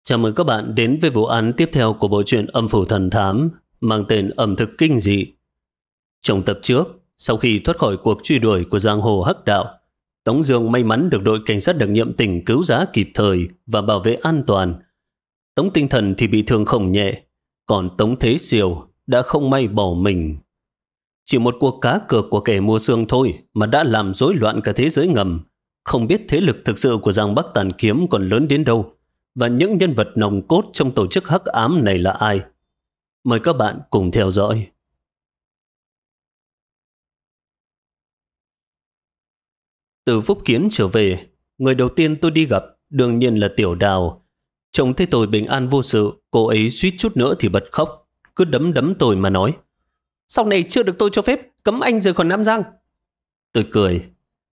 Chào mừng các bạn đến với vụ án tiếp theo của bộ truyện Âm Phủ Thần Thám mang tên Ẩm Thực Kinh Dị. Trong tập trước, sau khi thoát khỏi cuộc truy đuổi của giang hồ hắc đạo, Tống Dương may mắn được đội cảnh sát đặc nhiệm tỉnh cứu giá kịp thời và bảo vệ an toàn. Tống Tinh Thần thì bị thương không nhẹ, còn Tống Thế Siêu đã không may bỏ mình. Chỉ một cuộc cá cược của kẻ mua xương thôi mà đã làm rối loạn cả thế giới ngầm. Không biết thế lực thực sự của Giang Bắc Tàn Kiếm còn lớn đến đâu, và những nhân vật nòng cốt trong tổ chức hắc ám này là ai. Mời các bạn cùng theo dõi. Từ Phúc Kiến trở về, người đầu tiên tôi đi gặp đương nhiên là Tiểu Đào. Trông thấy tôi bình an vô sự, cô ấy suýt chút nữa thì bật khóc, cứ đấm tôi mà nói: "Sau này chưa được tôi cho phép cấm anh rời khỏi Nam Giang." Tôi cười: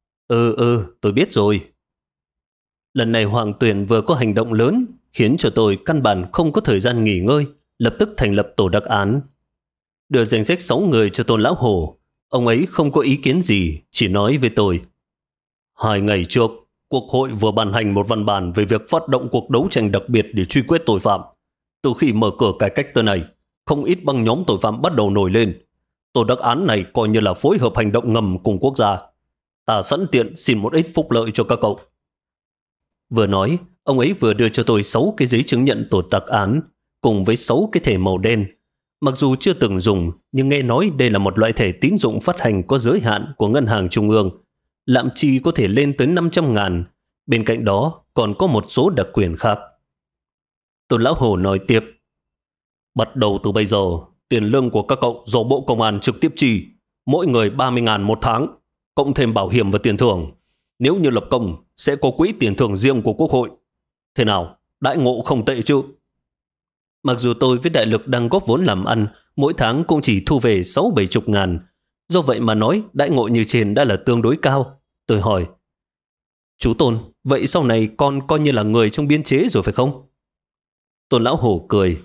tôi biết rồi." Lần này Hoàng Tuyền vừa có hành động lớn, khiến cho tôi căn bản không có thời gian nghỉ ngơi, lập tức thành lập tổ đặc án. Đưa danh sách 6 người cho Tôn Lão Hổ. Ông ấy không có ý kiến gì, chỉ nói với tôi: 2 ngày trước, Quốc hội vừa ban hành một văn bản về việc phát động cuộc đấu tranh đặc biệt để truy quét tội phạm. Từ khi mở cửa cải cách tới nay, không ít băng nhóm tội phạm bắt đầu nổi lên. Tổ đặc án này coi như là phối hợp hành động ngầm cùng quốc gia. Ta sẵn tiện xin một ít phúc lợi cho các cậu. Vừa nói, ông ấy vừa đưa cho tôi 6 cái giấy chứng nhận tổ đặc án, cùng với 6 cái thẻ màu đen. Mặc dù chưa từng dùng, nhưng nghe nói đây là một loại thẻ tín dụng phát hành có giới hạn của Ngân hàng Trung ương. Lạm chi có thể lên tới 500.000. Bên cạnh đó còn có một số đặc quyền khác. Tôn Lão Hồ nói tiếp: "Bắt đầu từ bây giờ, tiền lương của các cậu do Bộ Công an trực tiếp chi, mỗi người 30.000 một tháng, cộng thêm bảo hiểm và tiền thưởng. Nếu như lập công, sẽ có quỹ tiền thưởng riêng của Quốc hội. Thế nào, đãi ngộ không tệ chứ?" Mặc dù tôi với Đại Lực đang góp vốn làm ăn, mỗi tháng cũng chỉ thu về 60-70 ngàn. Do vậy mà nói đãi ngộ như trên đã là tương đối cao. Tôi hỏi: "Chú Tôn, vậy sau này con coi như là người trong biên chế rồi phải không?" Tôn Lão Hổ cười: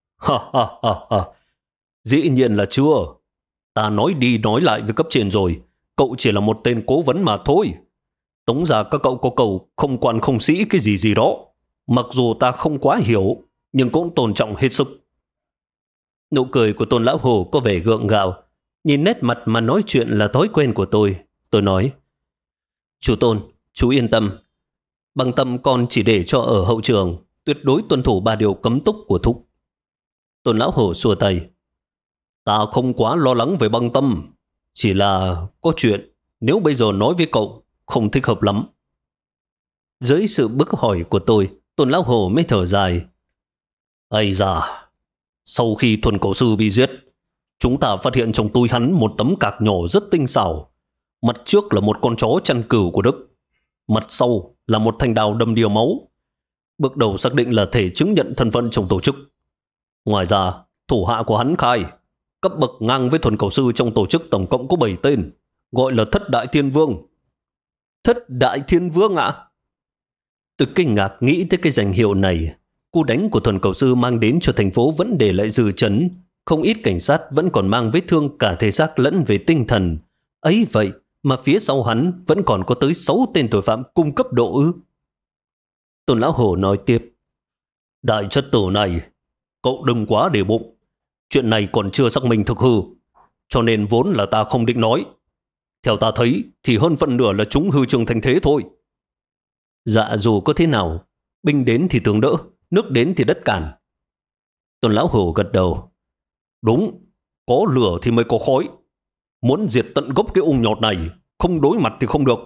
Ha. Dĩ nhiên là chưa. Ta nói đi nói lại với cấp trên rồi, cậu chỉ là một tên cố vấn mà thôi. Tống ra các cậu có cầu không quan không sĩ cái gì đó. Mặc dù ta không quá hiểu, nhưng cũng tôn trọng hết sức." Nụ cười của Tôn Lão Hổ có vẻ gượng gạo. Nhìn nét mặt mà nói chuyện là thói quen của tôi. Tôi nói: "Chú Tôn, chú yên tâm. Bằng tâm con chỉ để cho ở hậu trường, tuyệt đối tuân thủ 3 điều cấm túc của thúc." Tôn Lão Hổ xua tay: "Ta không quá lo lắng về băng tâm. Chỉ là có chuyện, nếu bây giờ nói với cậu, không thích hợp lắm." Dưới sự bức hỏi của tôi, Tôn Lão Hổ mới thở dài: "Ây da, sau khi Thuần Cổ Sư bị giết, chúng ta phát hiện trong túi hắn một tấm cạc nhỏ rất tinh xảo. Mặt trước là một con chó chăn cừu của Đức, mặt sau là một thanh đao đâm đìa máu. Bước đầu xác định là thể chứng nhận thân phận trong tổ chức. Ngoài ra, thủ hạ của hắn khai, cấp bậc ngang với Thuần Cổ Sư trong tổ chức tổng cộng có 7 tên, gọi là Thất Đại Thiên Vương." "Thất Đại Thiên Vương ạ?" Tôi kinh ngạc nghĩ tới cái danh hiệu này. Cú đánh của Thuần Cầu Sư mang đến cho thành phố vẫn để lại dư chấn. Không ít cảnh sát vẫn còn mang vết thương cả thể xác lẫn về tinh thần. Ấy vậy mà phía sau hắn vẫn còn có tới 6 tên tội phạm cung cấp độ ư? Tôn Lão Hổ nói tiếp: "Đại chất tử này, cậu đừng quá để bụng. Chuyện này còn chưa xác minh thực hư, cho nên vốn là ta không định nói. Theo ta thấy thì hơn phần nửa là chúng hư trương thành thế thôi." "Dạ, dù có thế nào, binh đến thì tướng đỡ, nước đến thì đất cản." Tôn Lão Hổ gật đầu: "Đúng, có lửa thì mới có khói. Muốn diệt tận gốc cái ung nhọt này, không đối mặt thì không được."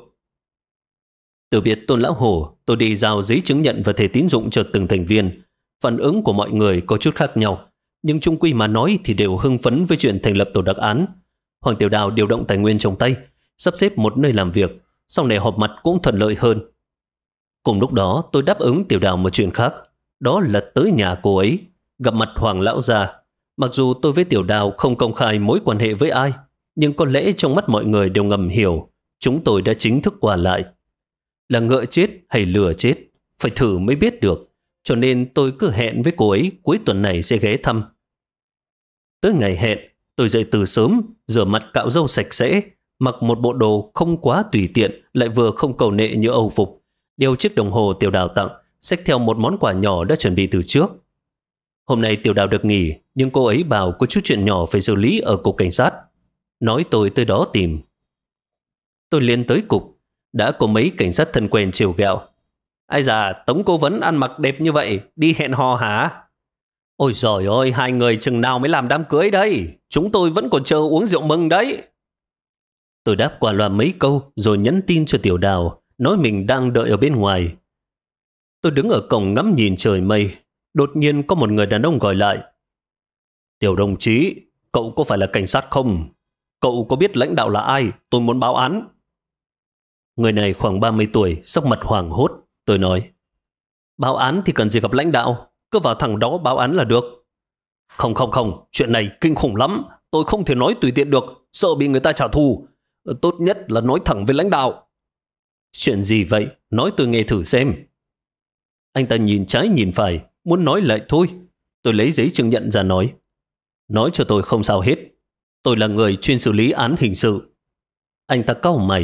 Từ biệt Tôn Lão Hổ, tôi đi giao giấy chứng nhận và thẻ tín dụng cho từng thành viên. Phản ứng của mọi người có chút khác nhau, nhưng chung quy mà nói thì đều hưng phấn với chuyện thành lập tổ đặc án. Hoàng Tiểu Đào điều động tài nguyên trong tay, sắp xếp một nơi làm việc, sau này họp mặt cũng thuận lợi hơn. Cùng lúc đó tôi đáp ứng Tiểu Đào một chuyện khác, đó là tới nhà cô ấy, gặp mặt Hoàng Lão gia. Mặc dù tôi với Tiểu Đào không công khai mối quan hệ với ai, nhưng có lẽ trong mắt mọi người đều ngầm hiểu chúng tôi đã chính thức qua lại. Là ngựa chết hay lừa chết, phải thử mới biết được, cho nên tôi cứ hẹn với cô ấy cuối tuần này sẽ ghé thăm. Tới ngày hẹn, tôi dậy từ sớm, rửa mặt cạo râu sạch sẽ, mặc một bộ đồ không quá tùy tiện lại vừa không cầu nệ như Âu phục, đeo chiếc đồng hồ Tiểu Đào tặng xách theo một món quà nhỏ đã chuẩn bị từ trước. Hôm nay Tiểu Đào được nghỉ, nhưng cô ấy bảo có chút chuyện nhỏ phải xử lý ở cục cảnh sát. Nói tôi tới đó tìm. Tôi liền tới cục, đã có mấy cảnh sát thân quen trêu ghẹo. Ai già, Tống cố vấn ăn mặc đẹp như vậy, đi hẹn hò hả? Ôi giời ơi, hai người chừng nào mới làm đám cưới đây? Chúng tôi vẫn còn chờ uống rượu mừng đấy. Tôi đáp qua loa mấy câu rồi nhắn tin cho Tiểu Đào, nói mình đang đợi ở bên ngoài. Tôi đứng ở cổng ngắm nhìn trời mây. Đột nhiên có một người đàn ông gọi lại. Tiểu đồng chí, cậu có phải là cảnh sát không? Cậu có biết lãnh đạo là ai? Tôi muốn báo án. Người này khoảng 30 tuổi, sắc mặt hoảng hốt. Tôi nói, báo án thì cần gì gặp lãnh đạo, cứ vào thẳng đó báo án là được. Không, chuyện này kinh khủng lắm. Tôi không thể nói tùy tiện được, sợ bị người ta trả thù. Tốt nhất là nói thẳng với lãnh đạo. Chuyện gì vậy? Nói tôi nghe thử xem. Anh ta nhìn trái nhìn phải, muốn nói lại thôi. Tôi lấy giấy chứng nhận ra nói. Nói cho tôi không sao hết. Tôi là người chuyên xử lý án hình sự. Anh ta cau mày.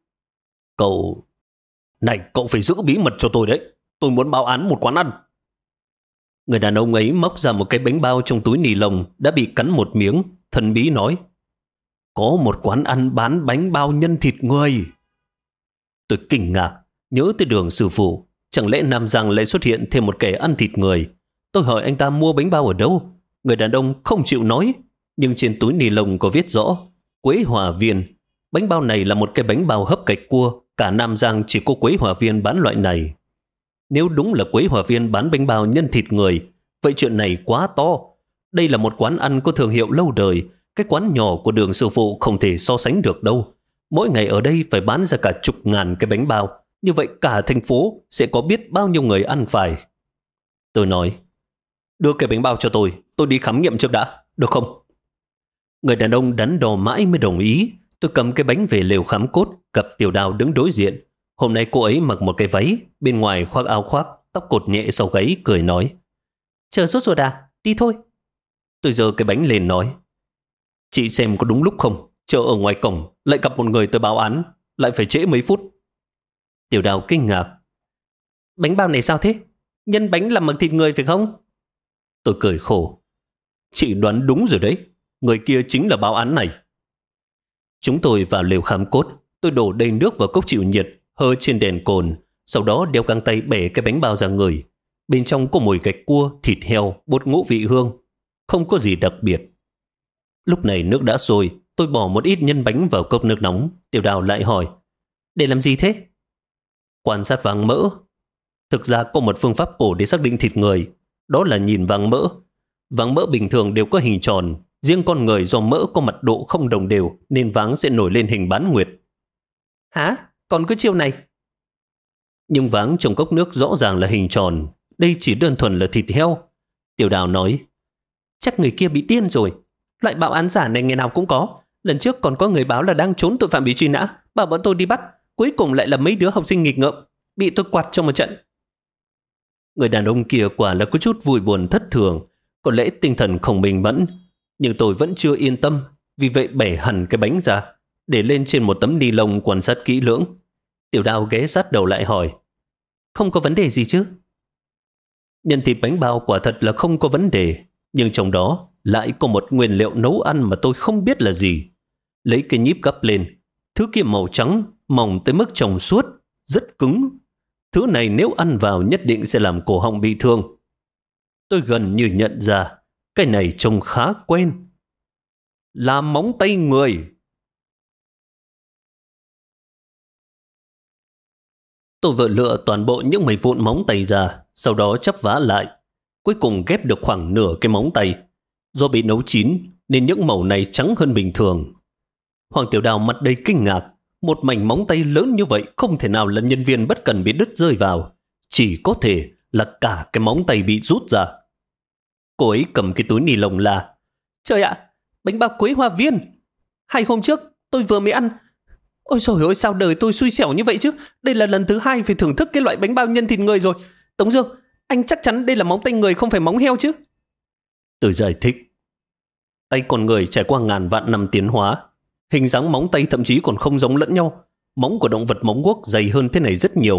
Cậu phải giữ bí mật cho tôi đấy. Tôi muốn báo án một quán ăn. Người đàn ông ấy móc ra một cái bánh bao trong túi nì lông đã bị cắn một miếng. Thần bí nói. Có một quán ăn bán bánh bao nhân thịt người. Tôi kinh ngạc, nhớ tới Đường sư phụ. Chẳng lẽ Nam Giang lại xuất hiện thêm một kẻ ăn thịt người? Tôi hỏi anh ta mua bánh bao ở đâu. Người đàn ông không chịu nói, nhưng trên túi ni lông có viết rõ Quế Hòa Viên. Bánh bao này là một cái bánh bao hấp cạch cua. Cả Nam Giang chỉ có Quế Hòa Viên bán loại này. Nếu đúng là Quế Hòa Viên bán bánh bao nhân thịt người, vậy chuyện này quá to. Đây là một quán ăn có thương hiệu lâu đời. Cái quán nhỏ của Đường sư phụ không thể so sánh được đâu. Mỗi ngày ở đây phải bán ra cả chục ngàn cái bánh bao. Như vậy cả thành phố sẽ có biết bao nhiêu người ăn phải. Tôi nói, đưa cái bánh bao cho tôi đi khám nghiệm trước đã, được không? Người đàn ông đắn đo mãi mới đồng ý. Tôi cầm cái bánh về lều khám cốt, gặp Tiểu Đào đứng đối diện. Hôm nay cô ấy mặc một cái váy, bên ngoài khoác áo khoác, tóc cột nhẹ sau gáy, cười nói. Chờ sốt ruột à? Đi thôi. Tôi giơ cái bánh lên nói. Chị xem có đúng lúc không? Chờ ở ngoài cổng, lại gặp một người tới báo án, lại phải trễ mấy phút. Tiểu Đào kinh ngạc. Bánh bao này sao thế? Nhân bánh làm bằng thịt người phải không? Tôi cười khổ. Chị đoán đúng rồi đấy. Người kia chính là báo án này. Chúng tôi vào lều khám cốt. Tôi đổ đầy nước vào cốc chịu nhiệt, hơ trên đèn cồn. Sau đó đeo găng tay bẻ cái bánh bao ra người. Bên trong có mùi gạch cua, thịt heo, bột ngũ vị hương. Không có gì đặc biệt. Lúc này nước đã sôi. Tôi bỏ một ít nhân bánh vào cốc nước nóng. Tiểu Đào lại hỏi. Để làm gì thế? Quan sát vàng mỡ. Thực ra có một phương pháp cổ để xác định thịt người. Đó là nhìn vàng mỡ. Vàng mỡ bình thường đều có hình tròn. Riêng con người do mỡ có mật độ không đồng đều nên váng sẽ nổi lên hình bán nguyệt. Hả? Còn cái chiêu này? Nhưng váng trong cốc nước rõ ràng là hình tròn. Đây chỉ đơn thuần là thịt heo. Tiểu Đào nói. Chắc người kia bị điên rồi. Loại báo án giả này ngày nào cũng có. Lần trước còn có người báo là đang trốn tội phạm bị truy nã, bảo bọn tôi đi bắt. Cuối cùng lại là mấy đứa học sinh nghịch ngợm, bị tôi quạt trong một trận. Người đàn ông kia quả là có chút vui buồn thất thường. Có lẽ tinh thần không bình mẫn. Nhưng tôi vẫn chưa yên tâm. Vì vậy bẻ hẳn cái bánh ra, để lên trên một tấm ni lông quan sát kỹ lưỡng. Tiểu Đào ghé sát đầu lại hỏi. Không có vấn đề gì chứ? Nhân thịt bánh bao quả thật là không có vấn đề. Nhưng trong đó lại có một nguyên liệu nấu ăn mà tôi không biết là gì. Lấy cái nhíp gắp lên. Thứ kia màu trắng, mỏng tới mức trong suốt, rất cứng. Thứ này nếu ăn vào nhất định sẽ làm cổ họng bị thương. Tôi gần như nhận ra, cái này trông khá quen. Là móng tay người. Tôi vợ lựa toàn bộ những mảnh vụn móng tay ra, sau đó chắp vá lại. Cuối cùng ghép được khoảng nửa cái móng tay. Do bị nấu chín nên những mẩu này trắng hơn bình thường. Hoàng Tiểu Đào mặt đầy kinh ngạc. Một mảnh móng tay lớn như vậy không thể nào là nhân viên bất cần bị đứt rơi vào. Chỉ có thể là cả cái móng tay bị rút ra. Cô ấy cầm cái túi ni lông là. Trời ạ, bánh bao Quế Hoa Viên. 2 hôm trước tôi vừa mới ăn. Ôi trời ơi, sao đời tôi xui xẻo như vậy chứ. Đây là lần thứ 2 phải thưởng thức cái loại bánh bao nhân thịt người rồi. Tống Dương, anh chắc chắn đây là móng tay người không phải móng heo chứ? Tôi giải thích. Tay con người trải qua ngàn vạn năm tiến hóa. Hình dáng móng tay thậm chí còn không giống lẫn nhau. Móng của động vật móng guốc dày hơn thế này rất nhiều.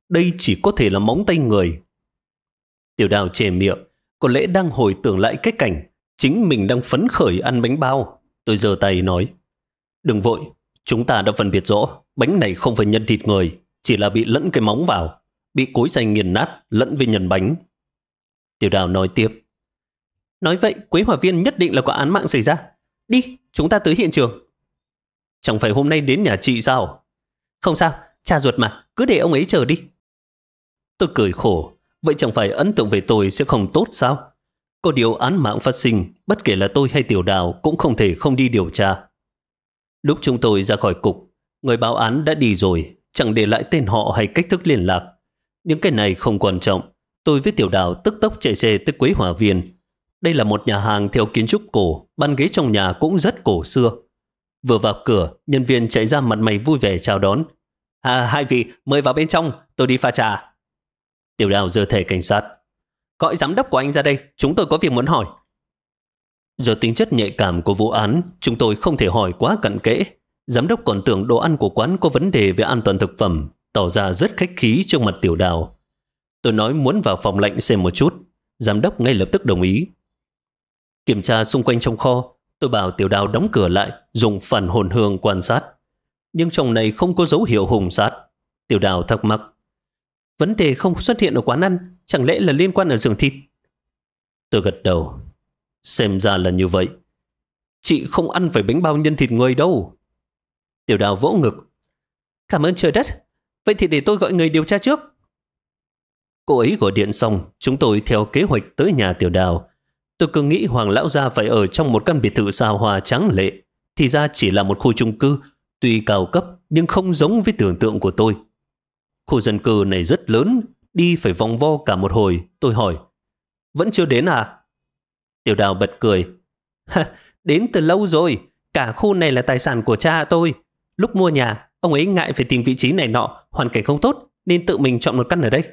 Đây chỉ có thể là móng tay người. Tiểu Đào chề miệng, có lẽ đang hồi tưởng lại cái cảnh chính mình đang phấn khởi ăn bánh bao. Tôi giơ tay nói, đừng vội, chúng ta đã phân biệt rõ, bánh này không phải nhân thịt người, chỉ là bị lẫn cái móng vào, bị cối xay nghiền nát lẫn với nhân bánh. Tiểu Đào nói tiếp, nói vậy Quế Hỏa Viên nhất định là có án mạng xảy ra. Đi, chúng ta tới hiện trường. Chẳng phải hôm nay đến nhà chị sao? Không sao, cha ruột mà, cứ để ông ấy chờ đi. Tôi cười khổ, vậy chẳng phải ấn tượng về tôi sẽ không tốt sao? Có điều án mạng phát sinh, bất kể là tôi hay Tiểu Đào cũng không thể không đi điều tra. Lúc chúng tôi ra khỏi cục, người báo án đã đi rồi, chẳng để lại tên họ hay cách thức liên lạc. Những cái này không quan trọng. Tôi với Tiểu Đào tức tốc chạy xe tới Quế Hỏa Viên. Đây là một nhà hàng theo kiến trúc cổ, bàn ghế trong nhà cũng rất cổ xưa. Vừa vào cửa, nhân viên chạy ra mặt mày vui vẻ chào đón. Hai vị, mời vào bên trong, tôi đi pha trà. Tiểu Đào giơ thẻ cảnh sát. Gọi giám đốc của anh ra đây, chúng tôi có việc muốn hỏi. Do tính chất nhạy cảm của vụ án, chúng tôi không thể hỏi quá cặn kẽ. Giám đốc còn tưởng đồ ăn của quán có vấn đề về an toàn thực phẩm, tỏ ra rất khách khí trước mặt Tiểu Đào. Tôi nói muốn vào phòng lạnh xem một chút. Giám đốc ngay lập tức đồng ý. Kiểm tra xung quanh trong kho, tôi bảo Tiểu Đào đóng cửa lại, dùng phản hồn hương quan sát. Nhưng trong này không có dấu hiệu hùng sát. Tiểu Đào thắc mắc. Vấn đề không xuất hiện ở quán ăn, chẳng lẽ là liên quan ở giường thịt? Tôi gật đầu. Xem ra là như vậy. Chị không ăn phải bánh bao nhân thịt người đâu. Tiểu Đào vỗ ngực. Cảm ơn trời đất. Vậy thì để tôi gọi người điều tra trước. Cô ấy gọi điện xong, chúng tôi theo kế hoạch tới nhà Tiểu Đào. Tôi cứ nghĩ Hoàng lão gia phải ở trong một căn biệt thự xa hoa tráng lệ. Thì ra chỉ là một khu chung cư, tuy cao cấp nhưng không giống với tưởng tượng của tôi. Khu dân cư này rất lớn, đi phải vòng vo cả một hồi. Tôi hỏi, vẫn chưa đến à? Tiểu Đào bật cười. Đến từ lâu rồi, cả khu này là tài sản của cha tôi. Lúc mua nhà, ông ấy ngại phải tìm vị trí này nọ, hoàn cảnh không tốt, nên tự mình chọn một căn ở đây.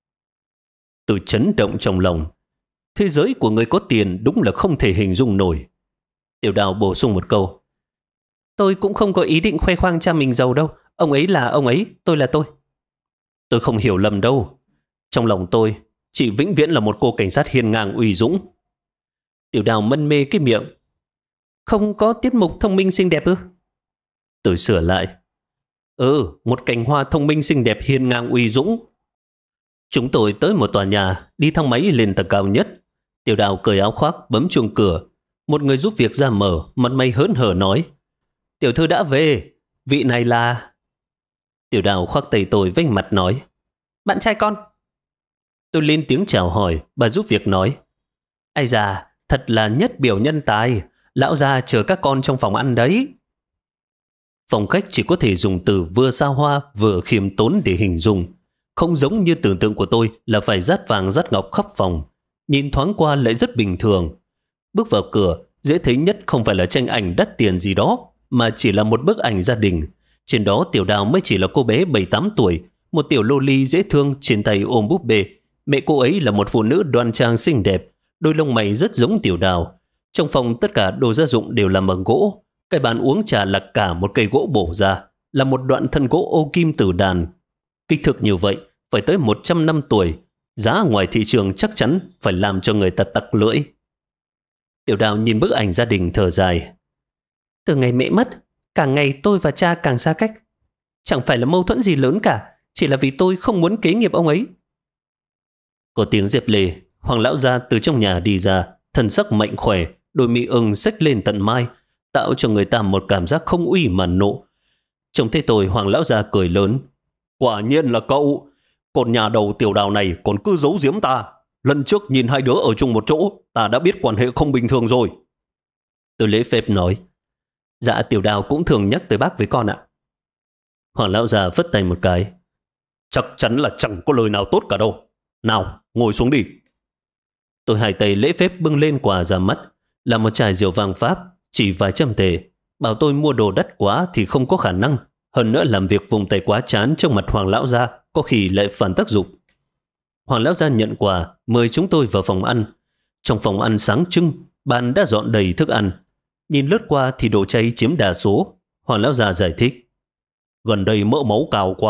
Tôi chấn động trong lòng. Thế giới của người có tiền đúng là không thể hình dung nổi. Tiểu Đào bổ sung một câu. Tôi cũng không có ý định khoe khoang cha mình giàu đâu. Ông ấy là ông ấy, tôi là tôi. Tôi không hiểu lầm đâu. Trong lòng tôi, chị vĩnh viễn là một cô cảnh sát hiên ngang uy dũng. Tiểu Đào mân mê cái miệng. Không có tiết mục thông minh xinh đẹp ư? Tôi sửa lại. Một cành hoa thông minh xinh đẹp hiên ngang uy dũng. Chúng tôi tới một tòa nhà, đi thang máy lên tầng cao nhất. Tiểu Đào cởi áo khoác, bấm chuông cửa. Một người giúp việc ra mở, mặt mày hớn hở nói. Tiểu thư đã về, vị này là... Tiểu Đào khoác tay tôi vênh mặt nói. Bạn trai con. Tôi lên tiếng chào hỏi, bà giúp việc nói. Ây da, thật là nhất biểu nhân tài, lão gia chờ các con trong phòng ăn đấy. Phòng khách chỉ có thể dùng từ vừa xa hoa vừa khiêm tốn để hình dung. Không giống như tưởng tượng của tôi là phải dát vàng dát ngọc khắp phòng. Nhìn thoáng qua lại rất bình thường. Bước vào cửa, dễ thấy nhất không phải là tranh ảnh đắt tiền gì đó, mà chỉ là một bức ảnh gia đình. Trên đó Tiểu Đào mới chỉ là cô bé 7-8 tuổi, một tiểu lô ly dễ thương trên tay ôm búp bê. Mẹ cô ấy là một phụ nữ đoan trang xinh đẹp, đôi lông mày rất giống Tiểu Đào. Trong phòng tất cả đồ gia dụng đều làm bằng gỗ. Cái bàn uống trà là cả một cây gỗ bổ ra, là một đoạn thân gỗ ô kim tử đàn. Kích thước như vậy phải tới 100 năm tuổi, giá ngoài thị trường chắc chắn phải làm cho người ta tặc lưỡi. Tiểu Đào nhìn bức ảnh gia đình thở dài. Từ ngày mẹ mất, càng ngày tôi và cha càng xa cách. Chẳng phải là mâu thuẫn gì lớn cả, chỉ là vì tôi không muốn kế nghiệp ông ấy. Có tiếng dẹp lề, Hoàng lão gia từ trong nhà đi ra, thân sắc mạnh khỏe, đôi mi ưng xếch lên tận mai, tạo cho người ta một cảm giác không uy mà nộ. Trông thấy tôi, Hoàng lão gia cười lớn. Quả nhiên là cậu. Còn nhà đầu Tiểu Đào này còn cứ giấu giếm ta. Lần trước nhìn hai đứa ở chung một chỗ, ta đã biết quan hệ không bình thường rồi. Tôi lễ phép nói. Dạ, Tiểu Đào cũng thường nhắc tới bác với con ạ. Hoàng lão già phất tay một cái. Chắc chắn là chẳng có lời nào tốt cả đâu. Nào, ngồi xuống đi. Tôi hai tay lễ phép bưng lên quà ra mắt, là một chai rượu vang Pháp, chỉ vài trăm tệ. Bảo tôi mua đồ đắt quá thì không có khả năng. Hơn nữa làm việc vùng tay quá chán trong mặt Hoàng lão gia, có khi lại phản tác dụng. Hoàng lão gia nhận quà, mời chúng tôi vào phòng ăn. Trong phòng ăn sáng trưng, bàn đã dọn đầy thức ăn. Nhìn lướt qua thì đồ chay chiếm đa số. Hoàng lão gia giải thích. Gần đây mỡ máu cao quá,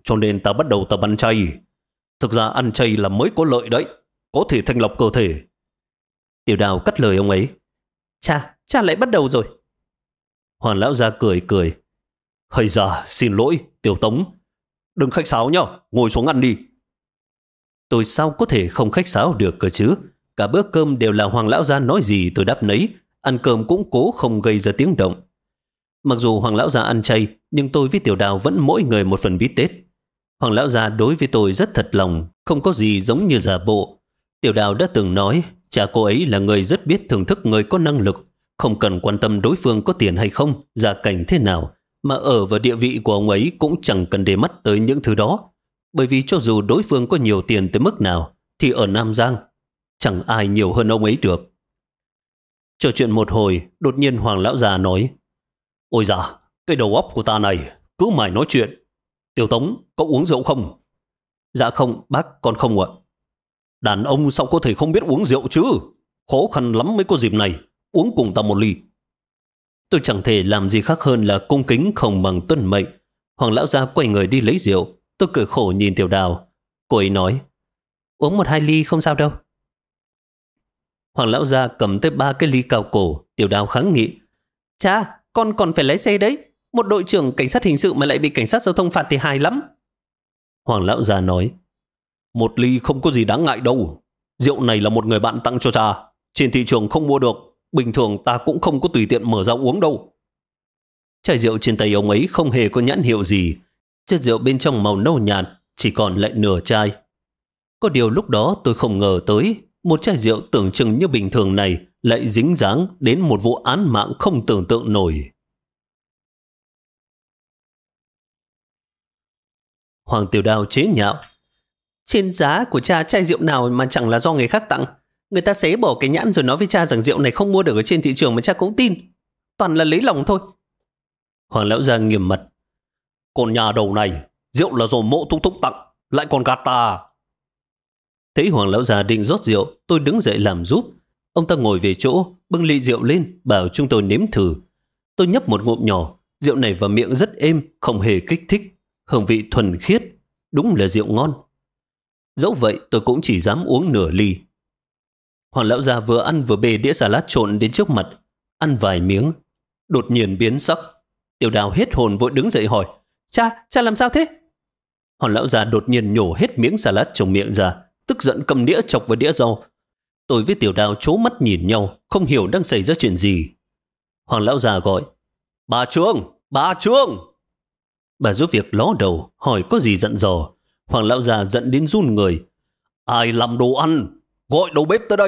cho nên ta bắt đầu tập ăn chay. Thực ra ăn chay là mới có lợi đấy, có thể thanh lọc cơ thể. Tiểu Đào cắt lời ông ấy. Cha lại bắt đầu rồi. Hoàng lão gia cười cười. Hây da, xin lỗi, Tiểu Tống. Đừng khách sáo nhá, ngồi xuống ăn đi. Tôi sao có thể không khách sáo được cơ chứ? Cả bữa cơm đều là Hoàng lão gia nói gì tôi đáp nấy, ăn cơm cũng cố không gây ra tiếng động. Mặc dù Hoàng lão gia ăn chay, nhưng tôi với Tiểu Đào vẫn mỗi người một phần bít tết. Hoàng lão gia đối với tôi rất thật lòng, không có gì giống như giả bộ. Tiểu Đào đã từng nói, cha cô ấy là người rất biết thưởng thức người có năng lực, không cần quan tâm đối phương có tiền hay không, gia cảnh thế nào, mà ở vào địa vị của ông ấy cũng chẳng cần để mắt tới những thứ đó. Bởi vì cho dù đối phương có nhiều tiền tới mức nào, thì ở Nam Giang, chẳng ai nhiều hơn ông ấy được. Trò chuyện một hồi, đột nhiên Hoàng lão già nói, ôi dạ, cái đầu óc của ta này, cứ mãi nói chuyện. Tiểu Tống, cậu uống rượu không? Dạ không, bác, con không ạ. Đàn ông sao có thể không biết uống rượu chứ? Khó khăn lắm mới có dịp này, uống cùng ta một ly. Tôi chẳng thể làm gì khác hơn là cung kính không bằng tuân mệnh. Hoàng lão gia quay người đi lấy rượu. Tôi cười khổ nhìn Tiểu Đào. Cô ấy nói, uống 1-2 ly không sao đâu. Hoàng lão gia cầm tới 3 cái ly cao cổ. Tiểu Đào kháng nghị, cha, con còn phải lái xe đấy. Một đội trưởng cảnh sát hình sự mà lại bị cảnh sát giao thông phạt thì hài lắm. Hoàng lão gia nói, 1 ly không có gì đáng ngại đâu. Rượu này là một người bạn tặng cho cha, trên thị trường không mua được. Bình thường ta cũng không có tùy tiện mở ra uống đâu. Chai rượu trên tay ông ấy không hề có nhãn hiệu gì. Chất rượu bên trong màu nâu nhạt, chỉ còn lại nửa chai. Có điều lúc đó tôi không ngờ tới, một chai rượu tưởng chừng như bình thường này lại dính dáng đến một vụ án mạng không tưởng tượng nổi. Hoàng Tiểu Đào chế nhạo, trên giá của cha chai rượu nào mà chẳng là do người khác tặng. Người ta xé bỏ cái nhãn rồi nói với cha rằng rượu này không mua được ở trên thị trường mà cha cũng tin. Toàn là lấy lòng thôi. Hoàng lão gia nghiêm mặt, còn nhà đầu này, rượu là do Mộ Thúc Thúc tặng, lại còn gạt ta. Thấy Hoàng lão già định rót rượu, tôi đứng dậy làm giúp. Ông ta ngồi về chỗ, bưng ly rượu lên, bảo chúng tôi nếm thử. Tôi nhấp một ngụm nhỏ, rượu này vào miệng rất êm, không hề kích thích, hương vị thuần khiết, đúng là rượu ngon. Dẫu vậy tôi cũng chỉ dám uống nửa ly. Hoàng lão già vừa ăn vừa bê đĩa salad trộn đến trước mặt, ăn vài miếng, đột nhiên biến sắc. Tiểu Đào hết hồn vội đứng dậy hỏi, cha làm sao thế? Hoàng lão già đột nhiên nhổ hết miếng salad trong miệng ra, tức giận cầm đĩa chọc vào đĩa rau. Tôi với Tiểu Đào trố mắt nhìn nhau, không hiểu đang xảy ra chuyện gì. Hoàng lão già gọi, bà Trương. Bà giúp việc ló đầu, hỏi có gì dặn dò. Hoàng lão già giận đến run người, ai làm đồ ăn, gọi đầu bếp tới đây.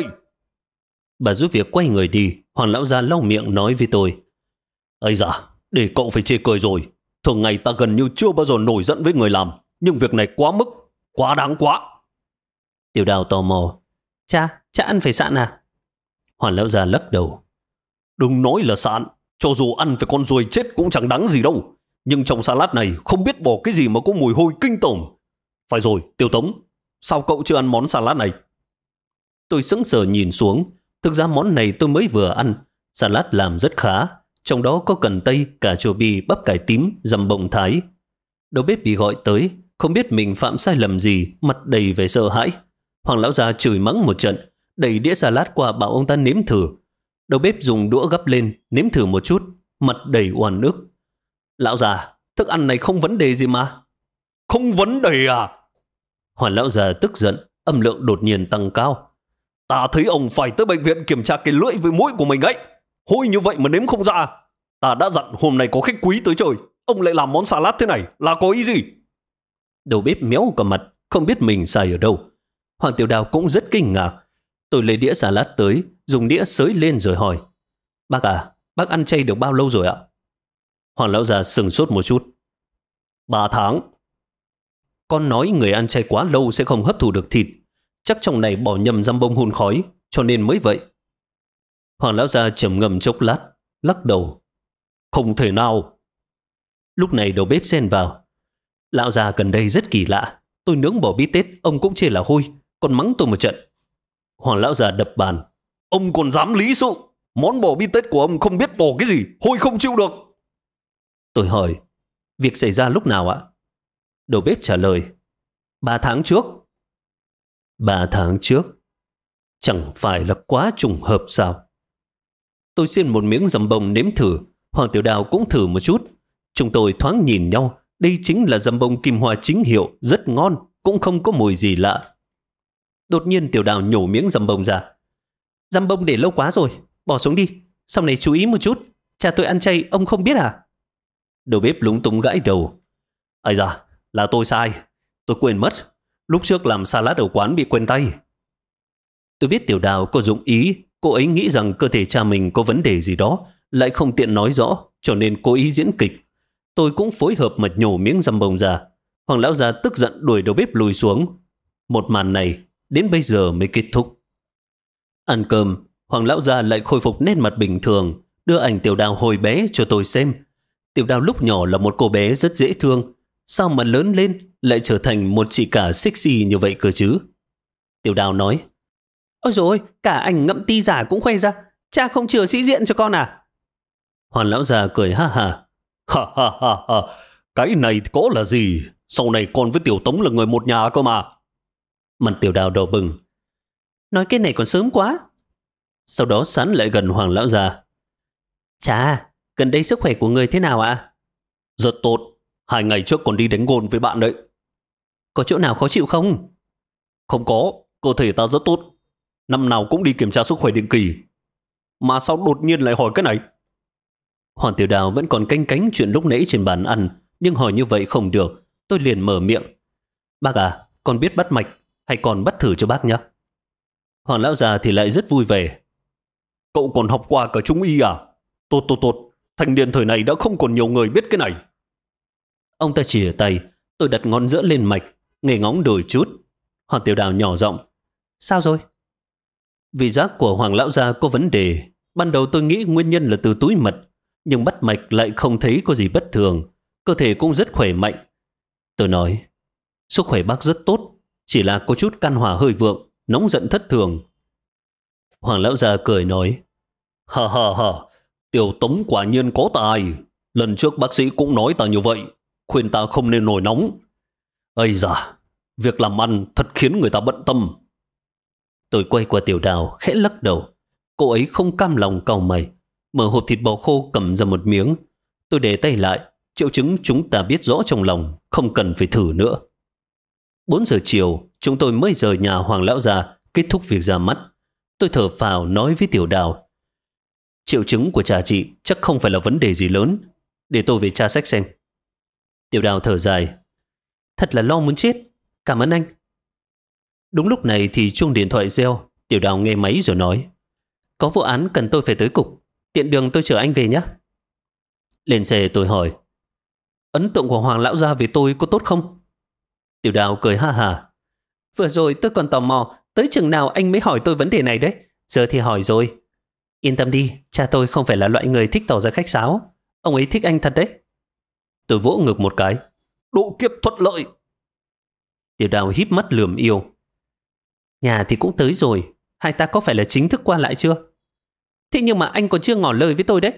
Bà giúp việc quay người đi. Hoàng lão già lau miệng nói với tôi, ây da, để cậu phải chê cười rồi. Thường ngày ta gần như chưa bao giờ nổi giận với người làm, nhưng việc này quá mức, quá đáng quá. Tiểu Đào tò mò, cha ăn phải sạn à? Hoàng lão già lắc đầu, đừng nói là sạn, cho dù ăn phải con ruồi chết cũng chẳng đáng gì đâu. Nhưng trong salad này không biết bỏ cái gì mà có mùi hôi kinh tởm. Phải rồi, Tiểu Tống, sao cậu chưa ăn món salad này? Tôi sững sờ nhìn xuống. Thực ra món này tôi mới vừa ăn. Salad làm rất khá, trong đó có cần tây, cà chua bi, bắp cải tím, dầm bông thái. Đầu bếp bị gọi tới, không biết mình phạm sai lầm gì, mặt đầy vẻ sợ hãi. Hoàng lão già chửi mắng một trận, đẩy đĩa salad qua bảo ông ta nếm thử. Đầu bếp dùng đũa gắp lên, nếm thử một chút, mặt đầy oan ức. Lão già, thức ăn này không vấn đề gì mà. Không vấn đề à? Hoàng lão già tức giận, âm lượng đột nhiên tăng cao. Ta thấy ông phải tới bệnh viện kiểm tra cái lưỡi với mũi của mình ấy. Hôi như vậy mà nếm không ra. Ta đã dặn hôm nay có khách quý tới chơi, ông lại làm món salad thế này là có ý gì? Đầu bếp méo cả mặt, không biết mình sai ở đâu. Hoàng Tiểu Đào cũng rất kinh ngạc. Tôi lấy đĩa salad tới, dùng đĩa xới lên rồi hỏi, bác à, bác ăn chay được bao lâu rồi ạ? Hoàng lão già sừng sốt một chút. 3 tháng. Con nói người ăn chay quá lâu sẽ không hấp thụ được thịt. Chắc trong này bỏ nhầm dăm bông hun khói, cho nên mới vậy. Hoàng lão già trầm ngâm chốc lát, lắc đầu. Không thể nào. Lúc này đầu bếp xen vào. Lão già gần đây rất kỳ lạ. Tôi nướng bò bít tết, ông cũng chê là hôi, còn mắng tôi một trận. Hoàng lão già đập bàn. Ông còn dám lý sự? Món bò bít tết của ông không biết bỏ cái gì, hôi không chịu được. Tôi hỏi, việc xảy ra lúc nào ạ? Đầu bếp trả lời. 3 tháng trước. 3 tháng trước? Chẳng phải là quá trùng hợp sao? Tôi xiên một miếng dầm bông nếm thử. Hoàng Tiểu Đào cũng thử một chút. Chúng tôi thoáng nhìn nhau. Đây chính là dầm bông Kim Hoa chính hiệu, rất ngon, cũng không có mùi gì lạ. Đột nhiên Tiểu Đào nhổ miếng dầm bông ra. Dầm bông để lâu quá rồi, bỏ xuống đi. Sau này chú ý một chút. Cha tôi ăn chay, ông không biết à? Đầu bếp lúng túng gãi đầu. Ây da, là tôi sai. Tôi quên mất. Lúc trước làm salad ở quán bị quên tay. Tôi biết Tiểu Đào có dụng ý. Cô ấy nghĩ rằng cơ thể cha mình có vấn đề gì đó, lại không tiện nói rõ, cho nên cố ý diễn kịch. Tôi cũng phối hợp mà nhổ miếng dầm bông ra. Hoàng lão già tức giận đuổi đầu bếp lùi xuống. Một màn này đến bây giờ mới kết thúc. Ăn cơm, Hoàng lão già lại khôi phục nét mặt bình thường, đưa ảnh Tiểu Đào hồi bé cho tôi xem. Tiểu Đào lúc nhỏ là một cô bé rất dễ thương, sao mà lớn lên lại trở thành một chị cả sexy như vậy cơ chứ? Tiểu Đào nói. Ôi dồi ôi, cả ảnh ngậm ti giả cũng khoe ra. Cha không chừa sĩ diện cho con à? Hoàng lão già cười ha ha. Ha ha ha ha, cái này có là gì? Sau này con với Tiểu Tống là người một nhà cơ mà. Mặt Tiểu Đào đỏ bừng. Nói cái này còn sớm quá. Sau đó sán lại gần Hoàng lão già. Cha, gần đây sức khỏe của người thế nào ạ? Rất tốt. 2 ngày trước còn đi đánh gôn với bạn đấy. Có chỗ nào khó chịu không? Không có, cơ thể ta rất tốt. Năm nào cũng đi kiểm tra sức khỏe định kỳ. Mà sao đột nhiên lại hỏi cái này? Hoàng Tiểu Đào vẫn còn canh cánh chuyện lúc nãy trên bàn ăn, nhưng hỏi như vậy không được. Tôi liền mở miệng. Bác à, con biết bắt mạch, hay còn bắt thử cho bác nhé. Hoàng lão già thì lại rất vui vẻ. Cậu còn học qua cả trung y à? Tốt tốt tốt, thanh niên thời này đã không còn nhiều người biết cái này. Ông ta chỉ ở tay, tôi đặt ngón giữa lên mạch, nghe ngóng đổi chút. Hoàng Tiểu Đào nhỏ giọng. Sao rồi? Vị giác của Hoàng lão già có vấn đề. Ban đầu tôi nghĩ nguyên nhân là từ túi mật, nhưng bắt mạch lại không thấy có gì bất thường. Cơ thể cũng rất khỏe mạnh. Tôi nói, sức khỏe bác rất tốt, chỉ là có chút căn hỏa hơi vượng, nóng giận thất thường. Hoàng lão già cười nói, ha ha ha, Tiểu Tống quả nhiên có tài. Lần trước bác sĩ cũng nói ta như vậy, khuyên ta không nên nổi nóng. Ây da, việc làm ăn thật khiến người ta bận tâm. Tôi quay qua Tiểu Đào, khẽ lắc đầu. Cô ấy không cam lòng cau mày, mở hộp thịt bò khô cầm ra một miếng. Tôi để tay lại, triệu chứng chúng ta biết rõ trong lòng, không cần phải thử nữa. 4 giờ chiều, chúng tôi mới rời nhà Hoàng lão già, kết thúc việc ra mắt. Tôi thở phào nói với Tiểu Đào, triệu chứng của cha chị chắc không phải là vấn đề gì lớn, để tôi về tra sách xem. Tiểu Đào thở dài, thật là lo muốn chết, cảm ơn anh. Đúng lúc này thì chuông điện thoại reo. Tiểu Đào nghe máy rồi nói, có vụ án cần tôi phải tới cục, tiện đường tôi chở anh về nhé. Lên xe tôi hỏi, ấn tượng của Hoàng lão gia về tôi có tốt không? Tiểu Đào cười ha hà. Vừa rồi tôi còn tò mò tới chừng nào anh mới hỏi tôi vấn đề này đấy. Giờ thì hỏi rồi. Yên tâm đi, cha tôi không phải là loại người thích tỏ ra khách sáo. Ông ấy thích anh thật đấy. Tôi vỗ ngực một cái. Độ kiếp thuận lợi. Tiểu Đào híp mắt lườm yêu. Nhà thì cũng tới rồi, hai ta có phải là chính thức qua lại chưa? Thế nhưng mà anh còn chưa ngỏ lời với tôi đấy.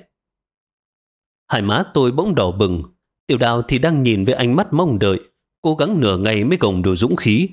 Hai má tôi bỗng đỏ bừng. Tiểu Đào thì đang nhìn với ánh mắt mong đợi, cố gắng nửa ngày mới gồng đủ dũng khí.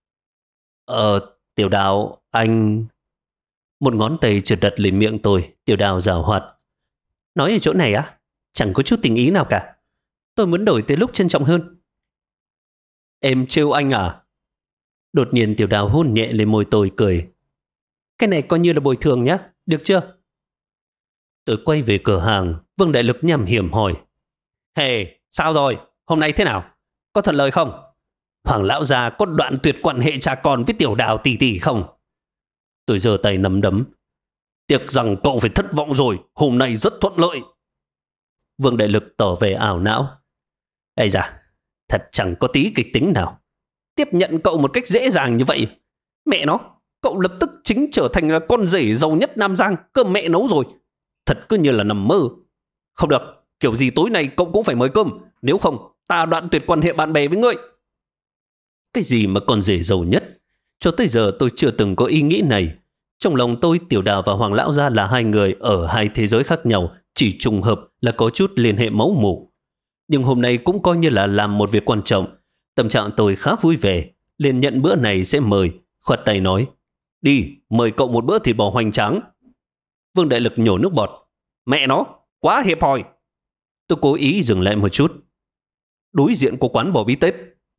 Tiểu Đào, anh... Một ngón tay trượt đặt lên miệng tôi. Tiểu Đào giảo hoạt. Nói ở chỗ này á, chẳng có chút tình ý nào cả. Tôi muốn đổi tới lúc trân trọng hơn. Em trêu anh à? Đột nhiên Tiểu Đào hôn nhẹ lên môi tôi cười. Cái này coi như là bồi thường nhá, được chưa? Tôi quay về cửa hàng. Vương Đại Lực nhằm hiểm hỏi. Hey, sao rồi? Hôm nay thế nào? Có thuận lợi không? Hoàng lão già có đoạn tuyệt quan hệ cha con với Tiểu Đào tỷ tỷ không? Tôi giơ tay nắm đấm. Tiếc rằng cậu phải thất vọng rồi, hôm nay rất thuận lợi. Vương Đại Lực tỏ vẻ ảo não. Ây da, thật chẳng có tí kịch tính nào. Tiếp nhận cậu một cách dễ dàng như vậy. Mẹ nó, cậu lập tức chính trở thành là con rể giàu nhất Nam Giang, cơm mẹ nấu rồi. Thật cứ như là nằm mơ. Không được, kiểu gì tối nay cậu cũng phải mời cơm. Nếu không, ta đoạn tuyệt quan hệ bạn bè với ngươi. Cái gì mà con rể giàu nhất? Cho tới giờ tôi chưa từng có ý nghĩ này. Trong lòng tôi, Tiểu Đào và Hoàng lão gia là hai người ở hai thế giới khác nhau, chỉ trùng hợp là có chút liên hệ máu mủ. Nhưng hôm nay cũng coi như là làm một việc quan trọng. Tâm trạng tôi khá vui vẻ, liền nhận bữa này sẽ mời, khoát tay nói, đi, mời cậu một bữa thịt bò hoành tráng. Vương Đại Lực nhổ nước bọt, mẹ nó, quá hẹp hòi. Tôi cố ý dừng lại một chút. Đối diện có quán bò bít tết.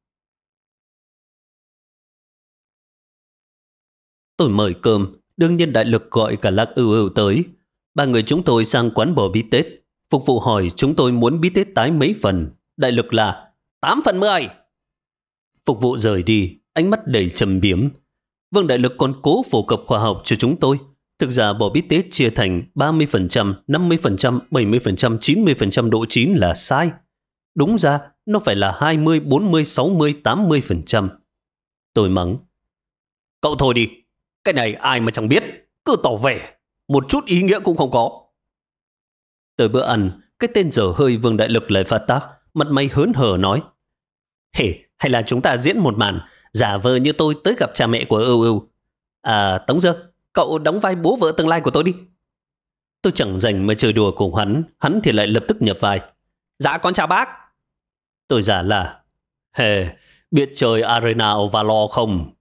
Tôi mời cơm, đương nhiên Đại Lực gọi cả Lạc Ưu Ưu tới. Ba người chúng tôi sang quán bò bít tết. Phục vụ hỏi chúng tôi muốn bít tết tái mấy phần. Đại Lực là 8/10. Phục vụ rời đi, ánh mắt đầy trầm biếm. Vương Đại Lực còn cố phổ cập khoa học cho chúng tôi. Thực ra bò bít tết chia thành 30%, 50%, 70%, 90% độ chín là sai. Đúng ra, nó phải là 20, 40, 60, 80%. Tôi mắng. Cậu thôi đi, cái này ai mà chẳng biết, cứ tỏ vẻ, một chút ý nghĩa cũng không có. Tới bữa ăn, cái tên dở hơi Vương Đại Lực lại phát tác, mặt mày hớn hở nói. Hay là chúng ta diễn một màn, giả vờ như tôi tới gặp cha mẹ của Ưu Ưu. À, Tống Dương, cậu đóng vai bố vợ tương lai của tôi đi. Tôi chẳng dành mà chơi đùa cùng hắn thì lại lập tức nhập vai. Dạ con chào bác. Tôi giả là, biết chơi Arena of Valor không?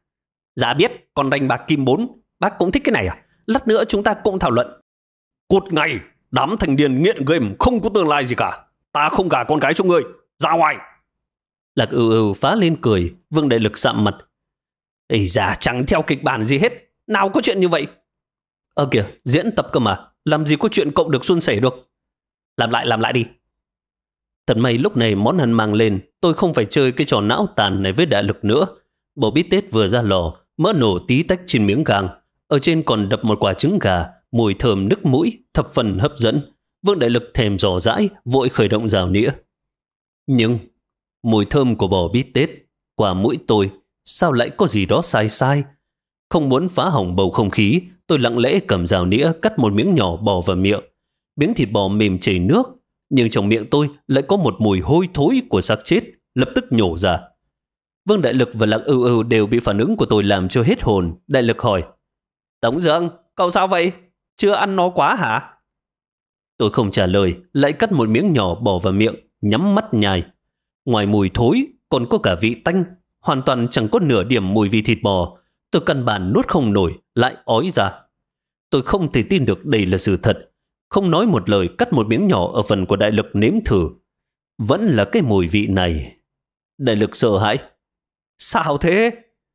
Dạ biết, con đánh bạc kim 4, bác cũng thích cái này à? Lát nữa chúng ta cũng thảo luận. Cút ngay, đám thành niên nghiện game không có tương lai gì cả. Ta không gả con gái cho ngươi, ra ngoài. Lạc Ưu Ưu phá lên cười, Vương Đại Lực sạm mặt. Ây da, chẳng theo kịch bản gì hết, nào có chuyện như vậy. Kìa, diễn tập cơ mà, làm gì có chuyện cậu được suôn sẻ được. Làm lại đi. Thật may lúc này món ăn mang lên, tôi không phải chơi cái trò não tàn này với Đại Lực nữa. Bò bít tết vừa ra lò, mỡ nổ tí tách trên miếng gang, ở trên còn đập một quả trứng gà, mùi thơm nức mũi, thập phần hấp dẫn. Vương Đại Lực thèm dò dãi, vội khởi động rào nĩa. Nhưng mùi thơm của bò bít tết qua mũi tôi, sao lại có gì đó sai? Không muốn phá hỏng bầu không khí, tôi lặng lẽ cầm rào nĩa cắt một miếng nhỏ bò vào miệng. Miếng thịt bò mềm chảy nước, nhưng trong miệng tôi lại có một mùi hôi thối của xác chết, lập tức nhổ ra. Vương Đại Lực và Lạc Ưu Ưu đều bị phản ứng của tôi làm cho hết hồn. Đại Lực hỏi, Tống Dương, cậu sao vậy? Chưa ăn nó quá hả? Tôi không trả lời, lại cắt một miếng nhỏ bỏ vào miệng, nhắm mắt nhai. Ngoài mùi thối, còn có cả vị tanh, hoàn toàn chẳng có nửa điểm mùi vị thịt bò. Tôi căn bản nuốt không nổi, lại ói ra. Tôi không thể tin được đây là sự thật. Không nói một lời, cắt một miếng nhỏ ở phần của Đại Lực nếm thử. Vẫn là cái mùi vị này. Đại Lực sợ hãi. Sao thế?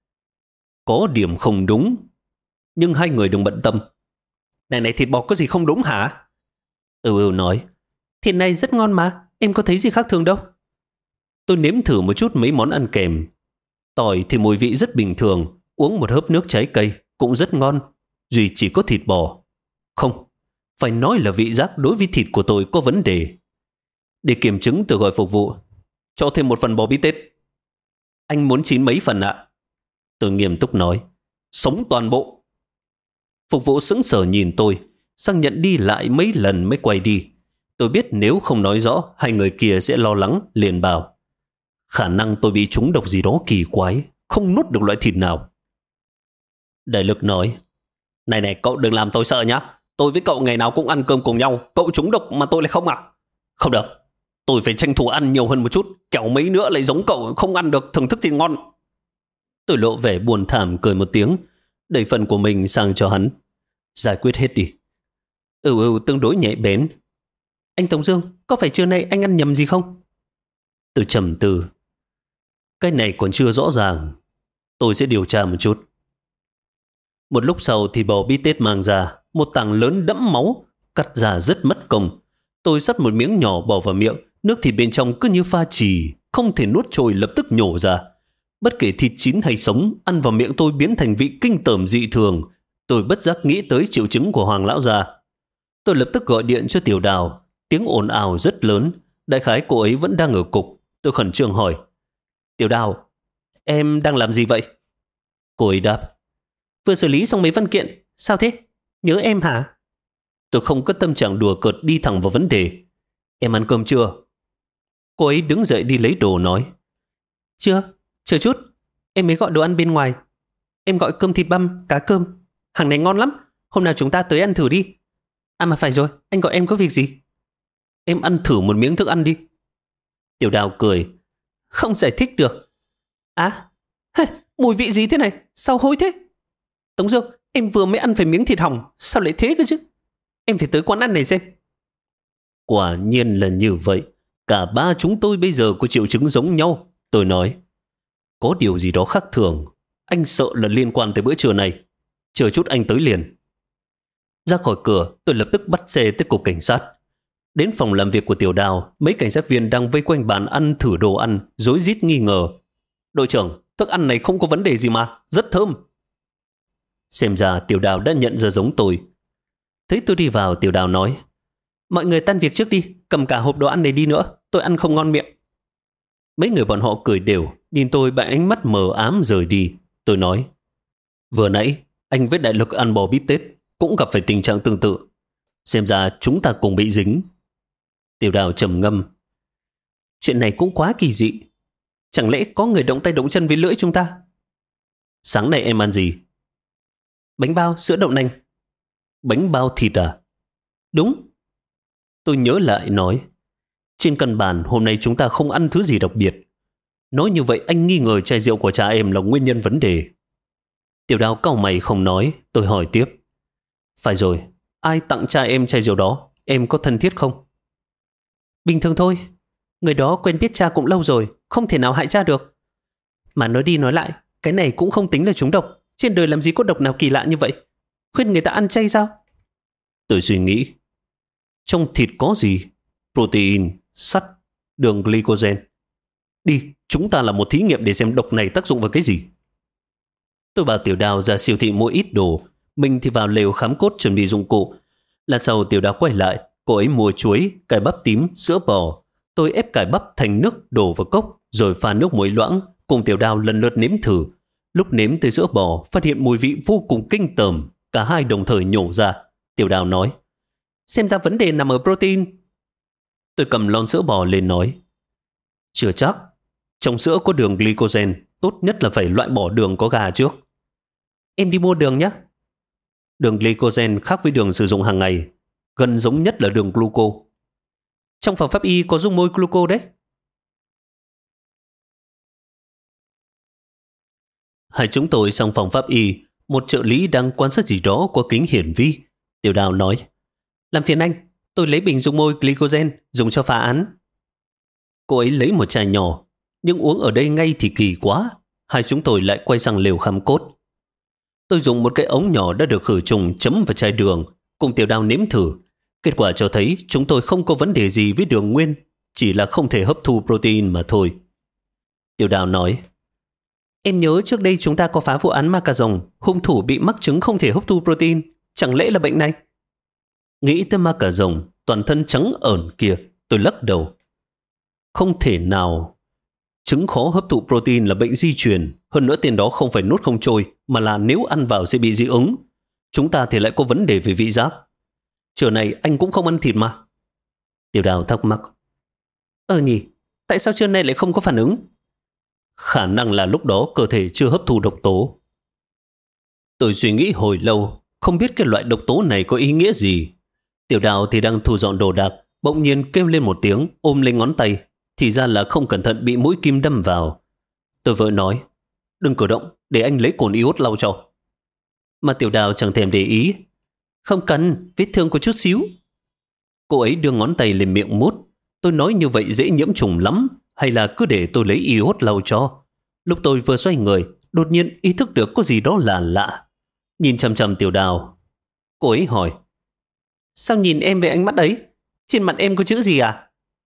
Có điểm không đúng. Nhưng hai người đừng bận tâm. Này, thịt bò có gì không đúng hả? Ưu nói. Thịt này rất ngon mà, em có thấy gì khác thường đâu. Tôi nếm thử một chút mấy món ăn kèm. Tỏi thì mùi vị rất bình thường, uống một hớp nước trái cây cũng rất ngon, duy chỉ có thịt bò. Không, phải nói là vị giác đối với thịt của tôi có vấn đề. Để kiểm chứng, tôi gọi phục vụ. Cho thêm một phần bò bít tết. Anh muốn chín mấy phần ạ? Tôi nghiêm túc nói. Sống toàn bộ. Phục vụ sững sờ nhìn tôi, xác nhận đi lại mấy lần mới quay đi. Tôi biết nếu không nói rõ, hai người kia sẽ lo lắng, liền bảo. Khả năng tôi bị trúng độc gì đó kỳ quái, không nuốt được loại thịt nào. Đại Lực nói. Này, cậu đừng làm tôi sợ nhá. Tôi với cậu ngày nào cũng ăn cơm cùng nhau. Cậu trúng độc mà tôi lại không à? Không được. Tôi phải tranh thủ ăn nhiều hơn một chút. Kẻo mấy nữa lại giống cậu không ăn được thưởng thức thịt ngon. Tôi lộ vẻ buồn thảm cười một tiếng, đẩy phần của mình sang cho hắn. Giải quyết hết đi. Ưu tương đối nhạy bén. Anh Tống Dương, có phải trưa nay anh ăn nhầm gì không? Tôi trầm tư. Cái này còn chưa rõ ràng. Tôi sẽ điều tra một chút. Một lúc sau thì bò bít tết mang ra một tảng lớn đẫm máu, cắt ra rất mất công. Tôi xắt một miếng nhỏ bỏ vào miệng, nước thịt bên trong cứ như pha trì, không thể nuốt trôi, lập tức nhổ ra. Bất kể thịt chín hay sống, ăn vào miệng tôi biến thành vị kinh tởm dị thường. Tôi bất giác nghĩ tới triệu chứng của Hoàng lão già. Tôi lập tức gọi điện cho Tiểu Đào. Tiếng ồn ào rất lớn, đại khái cô ấy vẫn đang ở cục. Tôi khẩn trương hỏi. Tiểu Đào, em đang làm gì vậy? Cô ấy đáp. Vừa xử lý xong mấy văn kiện. Sao thế? Nhớ em hả? Tôi không có tâm trạng đùa cợt, đi thẳng vào vấn đề. Em ăn cơm chưa? Cô ấy đứng dậy đi lấy đồ nói. Chưa, chờ chút. Em mới gọi đồ ăn bên ngoài. Em gọi cơm thịt băm, cá cơm. Hàng này ngon lắm. Hôm nào chúng ta tới ăn thử đi. À mà phải rồi, anh gọi em có việc gì? Em ăn thử một miếng thức ăn đi. Tiểu Đào cười. Không giải thích được. À, mùi vị gì thế này? Sao hôi thế? Tống Dương, em vừa mới ăn phải miếng thịt hỏng, sao lại thế cơ chứ? Em phải tới quán ăn này xem. Quả nhiên là như vậy. Cả ba chúng tôi bây giờ có triệu chứng giống nhau. Tôi nói, có điều gì đó khác thường. Anh sợ là liên quan tới bữa trưa này. Chờ chút anh tới liền. Ra khỏi cửa, tôi lập tức bắt xe tới cục cảnh sát. Đến phòng làm việc của Tiểu Đào, mấy cảnh sát viên đang vây quanh bàn ăn thử đồ ăn, rối rít nghi ngờ. Đội trưởng, thức ăn này không có vấn đề gì mà, rất thơm. Xem ra Tiểu Đào đã nhận ra giống tôi. Thấy tôi đi vào, Tiểu Đào nói, mọi người tan việc trước đi, cầm cả hộp đồ ăn này đi nữa, tôi ăn không ngon miệng. Mấy người bọn họ cười đều, nhìn tôi bằng ánh mắt mờ ám rời đi. Tôi nói, vừa nãy anh với Đại Lực ăn bò bít tết cũng gặp phải tình trạng tương tự. Xem ra chúng ta cùng bị dính. Tiểu Đào trầm ngâm. Chuyện này cũng quá kỳ dị. Chẳng lẽ có người động tay động chân với lưỡi chúng ta? Sáng nay em ăn gì? Bánh bao, sữa đậu nành. Bánh bao thịt à? Đúng. Tôi nhớ lại nói, trên căn bản hôm nay chúng ta không ăn thứ gì đặc biệt. Nói như vậy anh nghi ngờ chai rượu của cha em là nguyên nhân vấn đề. Tiểu Đào cau mày không nói. Tôi hỏi tiếp, phải rồi, ai tặng cha em chai rượu đó? Em có thân thiết không? Bình thường thôi. Người đó quen biết cha cũng lâu rồi, không thể nào hại cha được. Mà nói đi nói lại, cái này cũng không tính là trúng độc. Trên đời làm gì có độc nào kỳ lạ như vậy? Khuyên người ta ăn chay sao? Tôi suy nghĩ, trong thịt có gì? Protein, sắt, đường glycogen. Đi, chúng ta làm một thí nghiệm để xem độc này tác dụng vào cái gì. Tôi bảo Tiểu Đào ra siêu thị mua ít đồ, mình thì vào lều khám cốt chuẩn bị dụng cụ. Lát sau Tiểu Đào quay lại, cô ấy mua chuối, cải bắp tím, sữa bò. Tôi ép cải bắp thành nước đổ vào cốc, rồi pha nước muối loãng, cùng Tiểu Đào lần lượt nếm thử. Lúc nếm tới sữa bò, phát hiện mùi vị vô cùng kinh tởm. Cả hai đồng thời nhổ ra. Tiểu Đào nói, xem ra vấn đề nằm ở protein. Tôi cầm lon sữa bò lên nói, chưa chắc. Trong sữa có đường glycogen, tốt nhất là phải loại bỏ đường có ga trước. Em đi mua đường nhé. Đường glycogen khác với đường sử dụng hàng ngày, gần giống nhất là đường gluco. Trong phòng pháp y có dung môi gluco đấy. Hai chúng tôi sang phòng pháp y, một trợ lý đang quan sát gì đó qua kính hiển vi. Tiểu Đào nói, làm phiền anh, tôi lấy bình dung môi glycogen dùng cho phá án. Cô ấy lấy một chai nhỏ, nhưng uống ở đây ngay thì kỳ quá. Hai chúng tôi lại quay sang lều khám cốt. Tôi dùng một cái ống nhỏ đã được khử trùng chấm vào chai đường, cùng Tiểu Đào nếm thử. Kết quả cho thấy chúng tôi không có vấn đề gì với đường nguyên, chỉ là không thể hấp thu protein mà thôi. Tiểu Đào nói, em nhớ trước đây chúng ta có phá vụ án ma cà rồng, hung thủ bị mắc chứng không thể hấp thu protein, chẳng lẽ là bệnh này? Nghĩ tới ma cà rồng, toàn thân trắng ởn kia, tôi lắc đầu. Không thể nào. Chứng khó hấp thụ protein là bệnh di truyền, hơn nữa tiền đó không phải nuốt không trôi, mà là nếu ăn vào sẽ bị dị ứng. Chúng ta thì lại có vấn đề về vị giác. Trưa này anh cũng không ăn thịt mà. Tiểu Đào thắc mắc. Nhỉ, tại sao trưa nay lại không có phản ứng? Khả năng là lúc đó cơ thể chưa hấp thu độc tố. Tôi suy nghĩ hồi lâu, không biết cái loại độc tố này có ý nghĩa gì. Tiểu Đào thì đang thu dọn đồ đạc, bỗng nhiên kêu lên một tiếng, ôm lên ngón tay. Thì ra là không cẩn thận bị mũi kim đâm vào. Tôi vợ nói, đừng cử động, để anh lấy cồn iốt lau cho. Mà Tiểu Đào chẳng thèm để ý. Không cần, vết thương có chút xíu. Cô ấy đưa ngón tay lên miệng mút. Tôi nói như vậy dễ nhiễm trùng lắm, hay là cứ để tôi lấy iốt lau cho. Lúc tôi vừa xoay người, đột nhiên ý thức được có gì đó là lạ. Nhìn chằm chằm Tiểu Đào. Cô ấy hỏi, sao nhìn em với ánh mắt ấy? Trên mặt em có chữ gì à?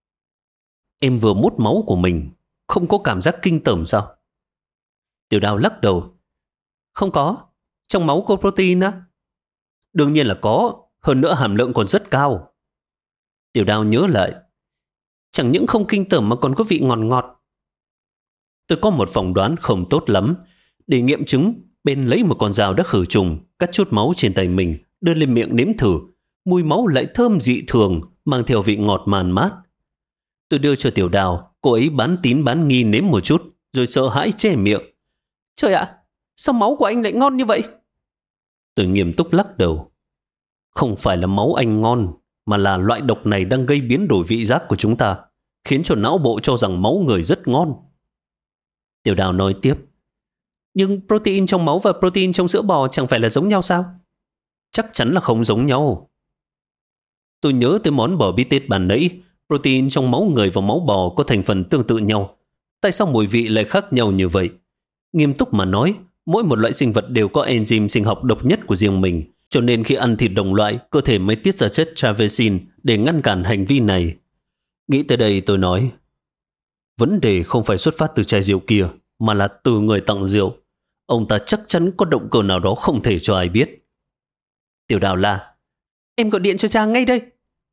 Em vừa mút máu của mình, không có cảm giác kinh tởm sao? Tiểu Đào lắc đầu. Không có, trong máu có protein á. Đương nhiên là có, hơn nữa hàm lượng còn rất cao. Tiểu Đào nhớ lại, chẳng những không kinh tởm mà còn có vị ngọt ngọt. Tôi có một phỏng đoán không tốt lắm. Để nghiệm chứng, bên lấy một con dao đã khử trùng, cắt chút máu trên tay mình, đưa lên miệng nếm thử. Mùi máu lại thơm dị thường, mang theo vị ngọt man mát. Tôi đưa cho Tiểu Đào, cô ấy bán tín bán nghi nếm một chút, rồi sợ hãi che miệng. Trời ạ, sao máu của anh lại ngon như vậy? Tôi nghiêm túc lắc đầu. Không phải là máu anh ngon, mà là loại độc này đang gây biến đổi vị giác của chúng ta, khiến cho não bộ cho rằng máu người rất ngon. Tiểu Đào nói tiếp. Nhưng protein trong máu và protein trong sữa bò chẳng phải là giống nhau sao? Chắc chắn là không giống nhau. Tôi nhớ tới món bò bít tết ban nãy. Protein trong máu người và máu bò có thành phần tương tự nhau. Tại sao mùi vị lại khác nhau như vậy? Nghiêm túc mà nói, mỗi một loại sinh vật đều có enzyme sinh học độc nhất của riêng mình. Cho nên khi ăn thịt đồng loại, cơ thể mới tiết ra chất trypsin để ngăn cản hành vi này. Nghĩ tới đây tôi nói, vấn đề không phải xuất phát từ chai rượu kia, mà là từ người tặng rượu. Ông ta chắc chắn có động cơ nào đó không thể cho ai biết. Tiểu Đào la, em gọi điện cho cha ngay đây.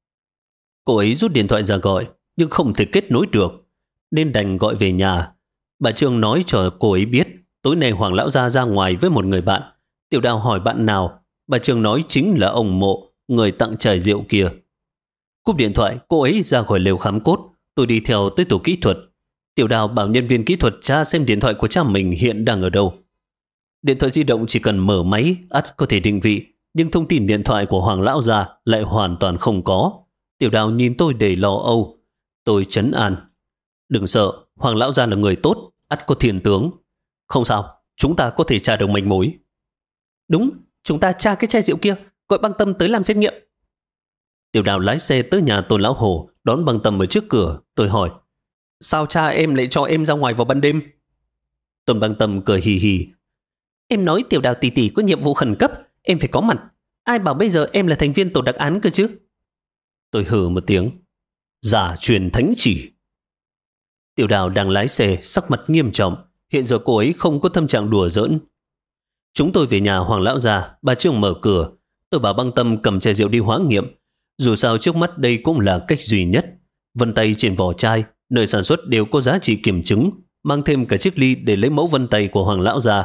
Cô ấy rút điện thoại ra gọi, nhưng không thể kết nối được, nên đành gọi về nhà. Bà Trương nói cho cô ấy biết, tối nay Hoàng lão gia ra ngoài với một người bạn. Tiểu Đào hỏi bạn nào, bà Trương nói chính là ông Mộ, người tặng chai rượu kia. Cúp điện thoại, cô ấy ra khỏi lều khám cốt. Tôi đi theo tới tổ kỹ thuật. Tiểu Đào bảo nhân viên kỹ thuật tra xem điện thoại của cha mình hiện đang ở đâu. Điện thoại di động chỉ cần mở máy, ắt có thể định vị, nhưng thông tin điện thoại của Hoàng lão gia lại hoàn toàn không có. Tiểu Đào nhìn tôi đầy lo âu. Tôi trấn an. Đừng sợ, Hoàng lão gia là người tốt, ắt có thiên tướng. Không sao, chúng ta có thể tra được manh mối. Đúng, chúng ta tra cái chai rượu kia, gọi Băng Tâm tới làm xét nghiệm. Tiểu Đào lái xe tới nhà Tôn lão Hồ, đón Băng Tâm ở trước cửa. Tôi hỏi, sao cha em lại cho em ra ngoài vào ban đêm? Tôn Băng Tâm cười hì hì. Em nói Tiểu Đào tỷ tỷ có nhiệm vụ khẩn cấp, em phải có mặt. Ai bảo bây giờ em là thành viên tổ đặc án cơ chứ? Tôi hừ một tiếng. Giả truyền thánh chỉ. Tiểu Đào đang lái xe, sắc mặt nghiêm trọng. Hiện giờ cô ấy không có tâm trạng đùa giỡn. Chúng tôi về nhà Hoàng lão gia. Bà Trương mở cửa. Tôi bảo Băng Tâm cầm chai rượu đi hóa nghiệm. Dù sao trước mắt đây cũng là cách duy nhất. Vân tay trên vỏ chai, nơi sản xuất đều có giá trị kiểm chứng. Mang thêm cả chiếc ly để lấy mẫu vân tay của Hoàng lão gia.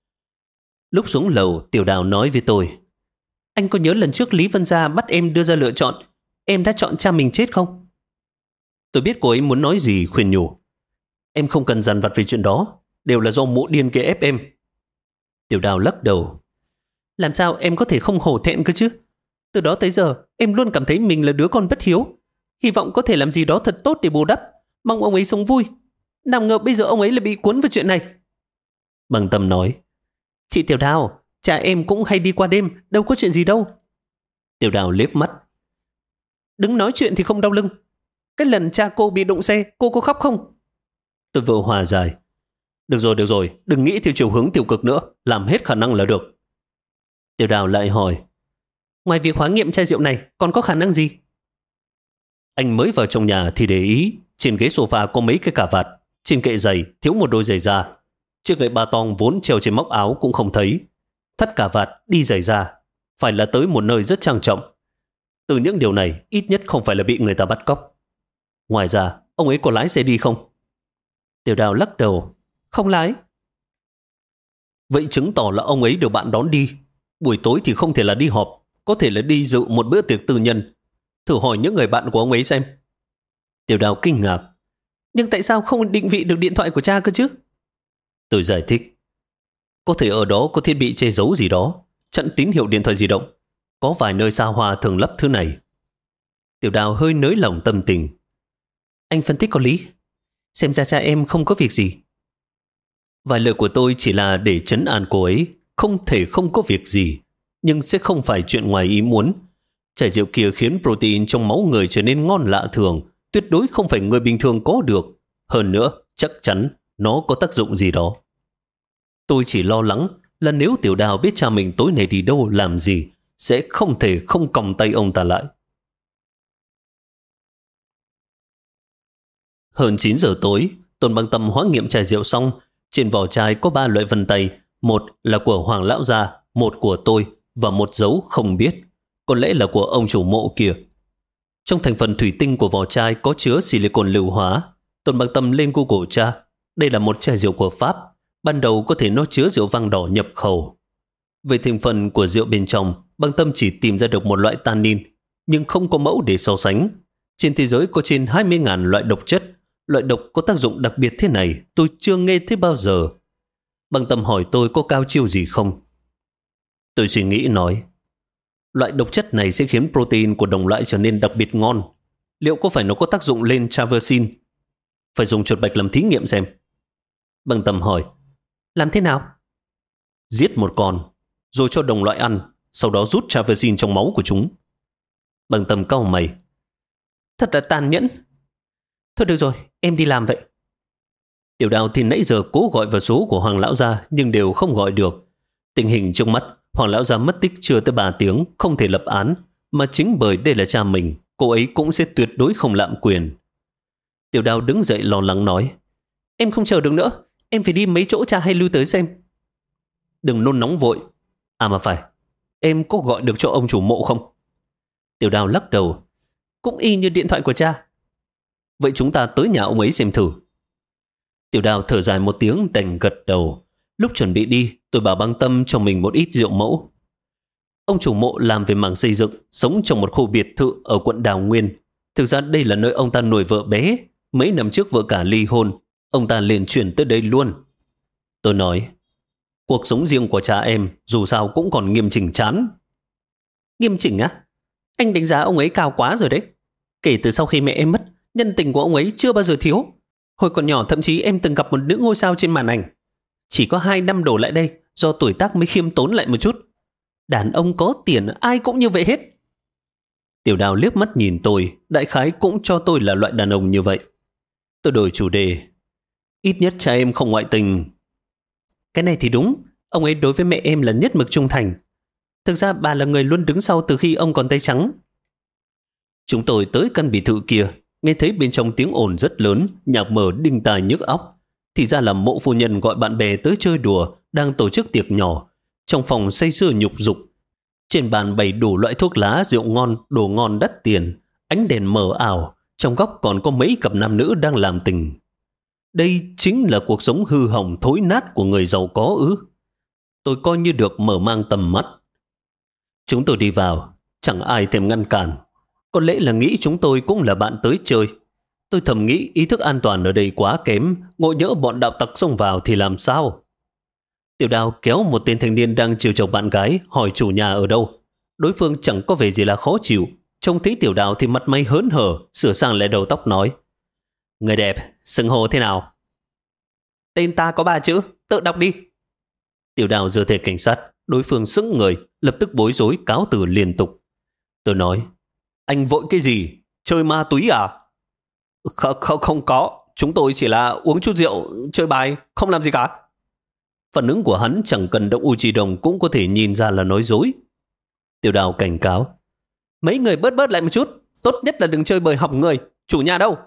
Lúc xuống lầu, Tiểu Đào nói với tôi, anh có nhớ lần trước Lý Vân Gia bắt em đưa ra lựa chọn, em đã chọn cha mình chết không? Tôi biết cô ấy muốn nói gì, khuyên nhủ. Em không cần dằn vặt về chuyện đó, đều là do mụ điên kia ép em. Tiểu Đào lắc đầu. Làm sao em có thể không hổ thẹn cơ chứ? Từ đó tới giờ, em luôn cảm thấy mình là đứa con bất hiếu. Hy vọng có thể làm gì đó thật tốt để bù đắp. Mong ông ấy sống vui. Nào ngờ bây giờ ông ấy lại bị cuốn vào chuyện này. Băng Tâm nói, chị Tiểu Đào, cha em cũng hay đi qua đêm, đâu có chuyện gì đâu. Tiểu Đào liếc mắt. Đứng nói chuyện thì không đau lưng. Cái lần cha cô bị đụng xe, cô có khóc không? Tôi vội hòa giải. Được rồi, đừng nghĩ theo chiều hướng tiêu cực nữa, làm hết khả năng là được. Tiểu Đào lại hỏi, ngoài việc hóa nghiệm chai rượu này, còn có khả năng gì? Anh mới vào trong nhà thì để ý, trên ghế sofa có mấy cái cà vạt, trên kệ giày thiếu một đôi giày da. Chiếc gậy ba tong vốn treo trên móc áo cũng không thấy. Thắt cà vạt, đi giày da, phải là tới một nơi rất trang trọng. Từ những điều này, ít nhất không phải là bị người ta bắt cóc. Ngoài ra, ông ấy có lái xe đi không? Tiểu Đào lắc đầu, không lái. Vậy chứng tỏ là ông ấy được bạn đón đi. Buổi tối thì không thể là đi họp, có thể là đi dự một bữa tiệc tư nhân. Thử hỏi những người bạn của ông ấy xem. Tiểu Đào kinh ngạc. Nhưng tại sao không định vị được điện thoại của cha cơ chứ? Tôi giải thích. Có thể ở đó có thiết bị che giấu gì đó, chặn tín hiệu điện thoại di động. Có vài nơi xa hoa thường lắp thứ này. Tiểu Đào hơi nới lỏng tâm tình. Anh phân tích có lý. Xem ra cha em không có việc gì. Vài lời của tôi chỉ là để trấn an cô ấy. Không thể không có việc gì, nhưng sẽ không phải chuyện ngoài ý muốn. Chai rượu kia khiến protein trong máu người trở nên ngon lạ thường, tuyệt đối không phải người bình thường có được. Hơn nữa, chắc chắn nó có tác dụng gì đó. Tôi chỉ lo lắng là nếu Tiểu Đào biết cha mình tối nay đi đâu làm gì, sẽ không thể không còng tay ông ta lại. Hơn 9 giờ tối, Tôn Băng Tâm hóa nghiệm chai rượu xong. Trên vỏ chai có 3 loại vân tay, một là của Hoàng lão gia, một của tôi và một dấu không biết, có lẽ là của ông chủ Mộ kia. Trong thành phần thủy tinh của vỏ chai có chứa silicon lưu hóa. Tôn Băng Tâm lên Google tra, đây là một chai rượu của Pháp, ban đầu có thể nó chứa rượu vang đỏ nhập khẩu. Về thành phần của rượu bên trong, Băng Tâm chỉ tìm ra được một loại tannin, nhưng không có mẫu để so sánh. Trên thế giới có trên 20.000 loại độc chất. Loại độc có tác dụng đặc biệt thế này tôi chưa nghe thấy bao giờ. Băng Tâm hỏi tôi có cao chiêu gì không. Tôi suy nghĩ nói, loại độc chất này sẽ khiến protein của đồng loại trở nên đặc biệt ngon. Liệu có phải nó có tác dụng lên traversin? Phải dùng chuột bạch làm thí nghiệm xem. Bằng Tâm hỏi. Làm thế nào? Giết một con, rồi cho đồng loại ăn, sau đó rút Traversin trong máu của chúng. Bằng Tâm cau mày. Thật là tàn nhẫn. Thôi được rồi, em đi làm vậy. Tiểu Đào thì nãy giờ cố gọi vào số của Hoàng lão gia nhưng đều không gọi được. Tình hình trước mắt, Hoàng lão gia mất tích chưa tới 3 tiếng, không thể lập án, mà chính bởi đây là cha mình, cô ấy cũng sẽ tuyệt đối không lạm quyền. Tiểu Đào đứng dậy lo lắng nói. Em không chờ được nữa, em phải đi mấy chỗ cha hay lưu tới xem. Đừng nôn nóng vội. À mà phải, em có gọi được cho ông chủ mộ không? Tiểu Đào lắc đầu. Cũng y như điện thoại của cha. Vậy chúng ta tới nhà ông ấy xem thử. Tiểu Đào thở dài một tiếng đành gật đầu. Lúc chuẩn bị đi, tôi bảo Băng Tâm cho mình một ít rượu mẫu. Ông chủ mộ làm về mảng xây dựng, sống trong một khu biệt thự ở quận Đào Nguyên. Thực ra đây là nơi ông ta nuôi vợ bé. Mấy năm trước vợ cả ly hôn, ông ta liền chuyển tới đây luôn. Tôi nói, cuộc sống riêng của cha em dù sao cũng còn nghiêm chỉnh chán. Nghiêm chỉnh á? Anh đánh giá ông ấy cao quá rồi đấy. Kể từ sau khi mẹ em mất, nhân tình của ông ấy chưa bao giờ thiếu. Hồi còn nhỏ thậm chí em từng gặp một nữ ngôi sao trên màn ảnh. Chỉ có 2 năm đổ lại đây, do tuổi tác mới khiêm tốn lại một chút. Đàn ông có tiền ai cũng như vậy hết. Tiểu Đào liếc mắt nhìn tôi, đại khái cũng cho tôi là loại đàn ông như vậy. Tôi đổi chủ đề. Ít nhất cha em không ngoại tình. Cái này thì đúng, ông ấy đối với mẹ em là nhất mực trung thành. Thực ra bà là người luôn đứng sau từ khi ông còn tay trắng. Chúng tôi tới căn biệt thự kia, nghe thấy bên trong tiếng ồn rất lớn, nhạc mở đinh tai nhức óc. Thì ra là Mộ phu nhân gọi bạn bè tới chơi đùa, đang tổ chức tiệc nhỏ. Trong phòng say sưa nhục dục. Trên bàn bày đủ loại thuốc lá, rượu ngon, đồ ngon đắt tiền, ánh đèn mờ ảo. Trong góc còn có mấy cặp nam nữ đang làm tình. Đây chính là cuộc sống hư hỏng thối nát của người giàu có ư? Tôi coi như được mở mang tầm mắt. Chúng tôi đi vào, chẳng ai thèm ngăn cản. Có lẽ là nghĩ chúng tôi cũng là bạn tới chơi. Tôi thầm nghĩ ý thức an toàn ở đây quá kém, ngộ nhỡ bọn đạo tặc xông vào thì làm sao? Tiểu Đào kéo một tên thanh niên đang chiều chồng bạn gái hỏi chủ nhà ở đâu. Đối phương chẳng có vẻ gì là khó chịu. Trông thấy Tiểu Đào thì mặt mày hớn hở, sửa sang lại đầu tóc nói. Người đẹp, xưng hô thế nào? Tên ta có 3 chữ, tự đọc đi. Tiểu Đào giơ thẻ cảnh sát, đối phương sững người, lập tức bối rối cáo từ liên tục. Tôi nói, anh vội cái gì? Chơi ma túy à? Không có, chúng tôi chỉ là uống chút rượu, chơi bài, không làm gì cả. Phản ứng của hắn chẳng cần động u chi đồng cũng có thể nhìn ra là nói dối. Tiểu Đào cảnh cáo. Mấy người bớt lại một chút, tốt nhất là đừng chơi bời học người, chủ nhà đâu?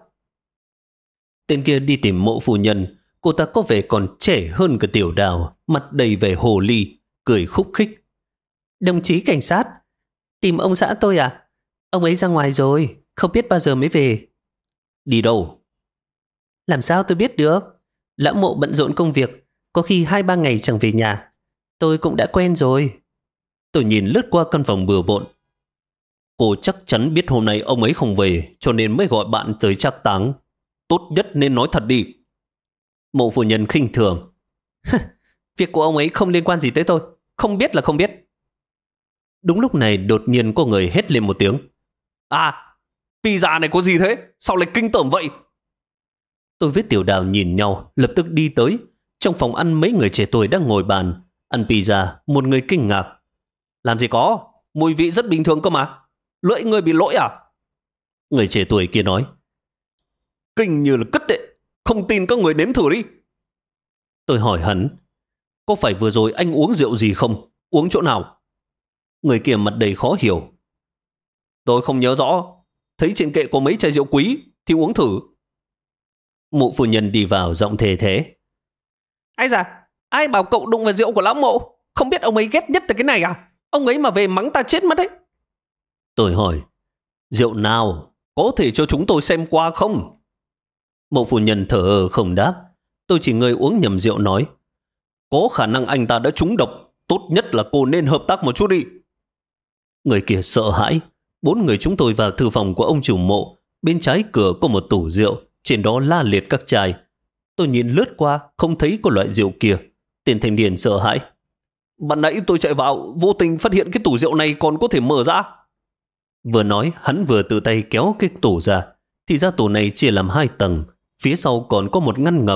Tên kia đi tìm Mộ phu nhân, cô ta có vẻ còn trẻ hơn cả Tiểu Đào, mặt đầy vẻ hồ ly, cười khúc khích. Đồng chí cảnh sát, tìm ông xã tôi à? Ông ấy ra ngoài rồi, không biết bao giờ mới về. Đi đâu? Làm sao tôi biết được? Lão Mộ bận rộn công việc, có khi 2-3 ngày chẳng về nhà. Tôi cũng đã quen rồi. Tôi nhìn lướt qua căn phòng bừa bộn. Cô chắc chắn biết hôm nay ông ấy không về, cho nên mới gọi bạn tới trác táng. Tốt nhất nên nói thật đi. Mộ phu nhân khinh thường. Việc của ông ấy không liên quan gì tới tôi, không biết là không biết. Đúng lúc này đột nhiên có người hét lên một tiếng. À, pizza này có gì thế? Sao lại kinh tởm vậy? Tôi với Tiểu Đào nhìn nhau, lập tức đi tới. Trong phòng ăn mấy người trẻ tuổi đang ngồi bàn. Ăn pizza, một người kinh ngạc. Làm gì có, mùi vị rất bình thường cơ mà. Lưỡi người bị lỗi à? Người trẻ tuổi kia nói. Kinh như là cất đấy, không tin các người nếm thử đi. Tôi hỏi hắn, có phải vừa rồi anh uống rượu gì không? Uống chỗ nào? Người kia mặt đầy khó hiểu. Tôi không nhớ rõ, thấy trên kệ có mấy chai rượu quý thì uống thử. Mụ phu nhân đi vào giọng thề thế. Ai da, ai bảo cậu đụng vào rượu của lão Mộ? Không biết ông ấy ghét nhất là cái này à? Ông ấy mà về mắng ta chết mất đấy. Tôi hỏi, rượu nào? Có thể cho chúng tôi xem qua không? Mộ phu nhân thở ơ không đáp. Tôi chỉ người uống nhầm rượu nói. Có khả năng anh ta đã trúng độc. Tốt nhất là cô nên hợp tác một chút đi. Người kia sợ hãi. 4 người chúng tôi vào thư phòng của ông chủ Mộ. Bên trái cửa có một tủ rượu, trên đó la liệt các chai. Tôi nhìn lướt qua, không thấy có loại rượu kia. Tên thanh niên sợ hãi. Bạn nãy tôi chạy vào, vô tình phát hiện cái tủ rượu này còn có thể mở ra. Vừa nói, hắn vừa tự tay kéo cái tủ ra. Thì ra tủ này chia làm 2 tầng. Phía sau còn có một ngăn ngầm.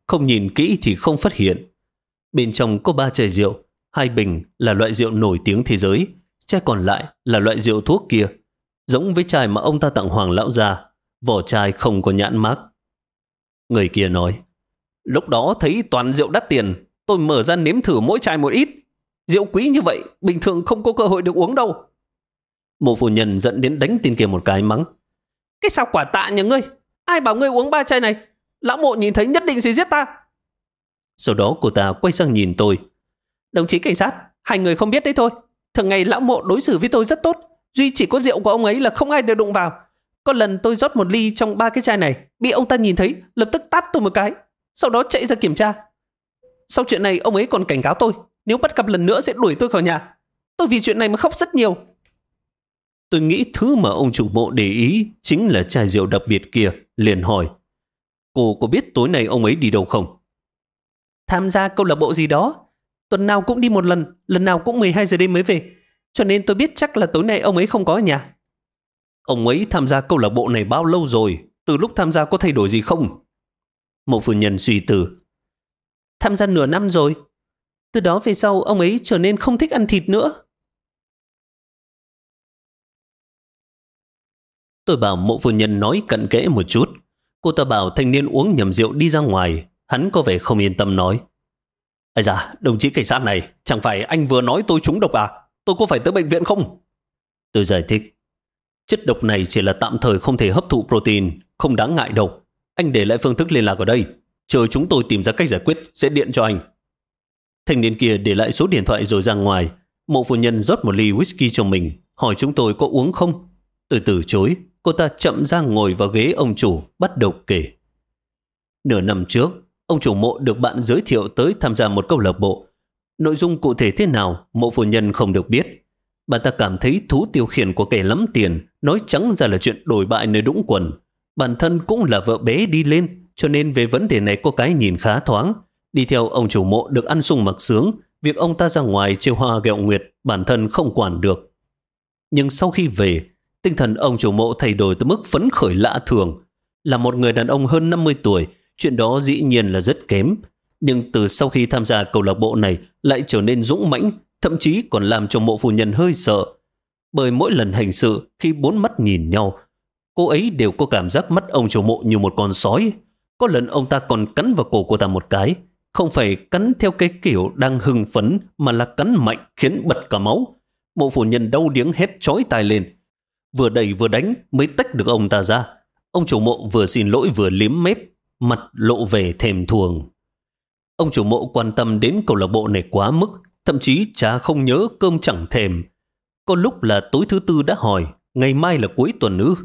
không nhìn kỹ thì không phát hiện. Bên trong có 3 chai rượu, 2 bình là loại rượu nổi tiếng thế giới, chai còn lại là loại rượu thuốc kia, giống với chai mà ông ta tặng Hoàng lão gia, vỏ chai không có nhãn mác. Người kia nói, lúc đó thấy toàn rượu đắt tiền, tôi mở ra nếm thử mỗi chai một ít. Rượu quý như vậy, bình thường không có cơ hội được uống đâu. Mộ phu nhân dẫn đến đánh tên kia một cái mắng. Cái sao quả tạ nhà ngươi? Ai bảo ngươi uống 3 chai này? Lão Mộ nhìn thấy nhất định sẽ giết ta. Sau đó cô ta quay sang nhìn tôi. Đồng chí cảnh sát, hai người không biết đấy thôi. Thường ngày Lão Mộ đối xử với tôi rất tốt. Duy chỉ có rượu của ông ấy là không ai được đụng vào. Có lần tôi rót 1 ly trong 3 cái chai này, bị ông ta nhìn thấy, lập tức tát tôi một cái. Sau đó chạy ra kiểm tra. Sau chuyện này ông ấy còn cảnh cáo tôi, nếu bắt gặp lần nữa sẽ đuổi tôi khỏi nhà. Tôi vì chuyện này mà khóc rất nhiều. Tôi nghĩ thứ mà ông chủ mộ để ý chính là chai rượu đặc biệt kia, liền hỏi. Cô có biết tối nay ông ấy đi đâu không? Tham gia câu lạc bộ gì đó. Tuần nào cũng đi một lần, lần nào cũng 12 giờ đêm mới về. Cho nên tôi biết chắc là tối nay ông ấy không có ở nhà. Ông ấy tham gia câu lạc bộ này bao lâu rồi? Từ lúc tham gia có thay đổi gì không? Mộ phu nhân suy tư. Tham gia nửa năm rồi. Từ đó về sau ông ấy trở nên không thích ăn thịt nữa. Tôi bảo mộ phu nhân nói cặn kẽ một chút. Cô ta bảo thanh niên uống nhầm rượu đi ra ngoài. Hắn có vẻ không yên tâm nói. Ây da, đồng chí cảnh sát này, chẳng phải anh vừa nói tôi trúng độc à? Tôi có phải tới bệnh viện không? Tôi giải thích. Chất độc này chỉ là tạm thời không thể hấp thụ protein, không đáng ngại đâu. Anh để lại phương thức liên lạc ở đây. Chờ chúng tôi tìm ra cách giải quyết, sẽ điện cho anh. Thanh niên kia để lại số điện thoại rồi ra ngoài. Mộ phu nhân rót 1 ly whisky cho mình, hỏi chúng tôi có uống không. Tôi từ chối. Cô ta chậm ra ngồi vào ghế ông chủ, bắt đầu kể. Nửa năm trước, ông chủ mộ được bạn giới thiệu tới tham gia một câu lạc bộ. Nội dung cụ thể thế nào, mộ phu nhân không được biết. Bà ta cảm thấy thú tiêu khiển của kẻ lắm tiền, nói trắng ra là chuyện đổi bại nơi đũng quần. Bản thân cũng là vợ bé đi lên, cho nên về vấn đề này có cái nhìn khá thoáng. Đi theo ông chủ mộ được ăn sung mặc sướng, việc ông ta ra ngoài trêu hoa ghẹo nguyệt, bản thân không quản được. Nhưng sau khi về, tinh thần ông chủ mộ thay đổi tới mức phấn khởi lạ thường. Là một người đàn ông hơn 50 tuổi, chuyện đó dĩ nhiên là rất kém. Nhưng từ sau khi tham gia câu lạc bộ này lại trở nên dũng mãnh, thậm chí còn làm cho mộ phu nhân hơi sợ. Bởi mỗi lần hành sự, khi 4 mắt nhìn nhau, cô ấy đều có cảm giác mắt ông chủ mộ như một con sói. Có lần ông ta còn cắn vào cổ cô ta một cái. Không phải cắn theo cái kiểu đang hưng phấn, mà là cắn mạnh khiến bật cả máu. Mộ phu nhân đau điếng hét chói tai lên. Vừa đẩy vừa đánh mới tách được ông ta ra. Ông chủ mộ vừa xin lỗi vừa liếm mép, mặt lộ vẻ thèm thuồng. Ông chủ mộ quan tâm đến câu lạc bộ này quá mức, thậm chí cha không nhớ cơm chẳng thèm. Có lúc là tối thứ Tư đã hỏi, ngày mai là cuối tuần ư?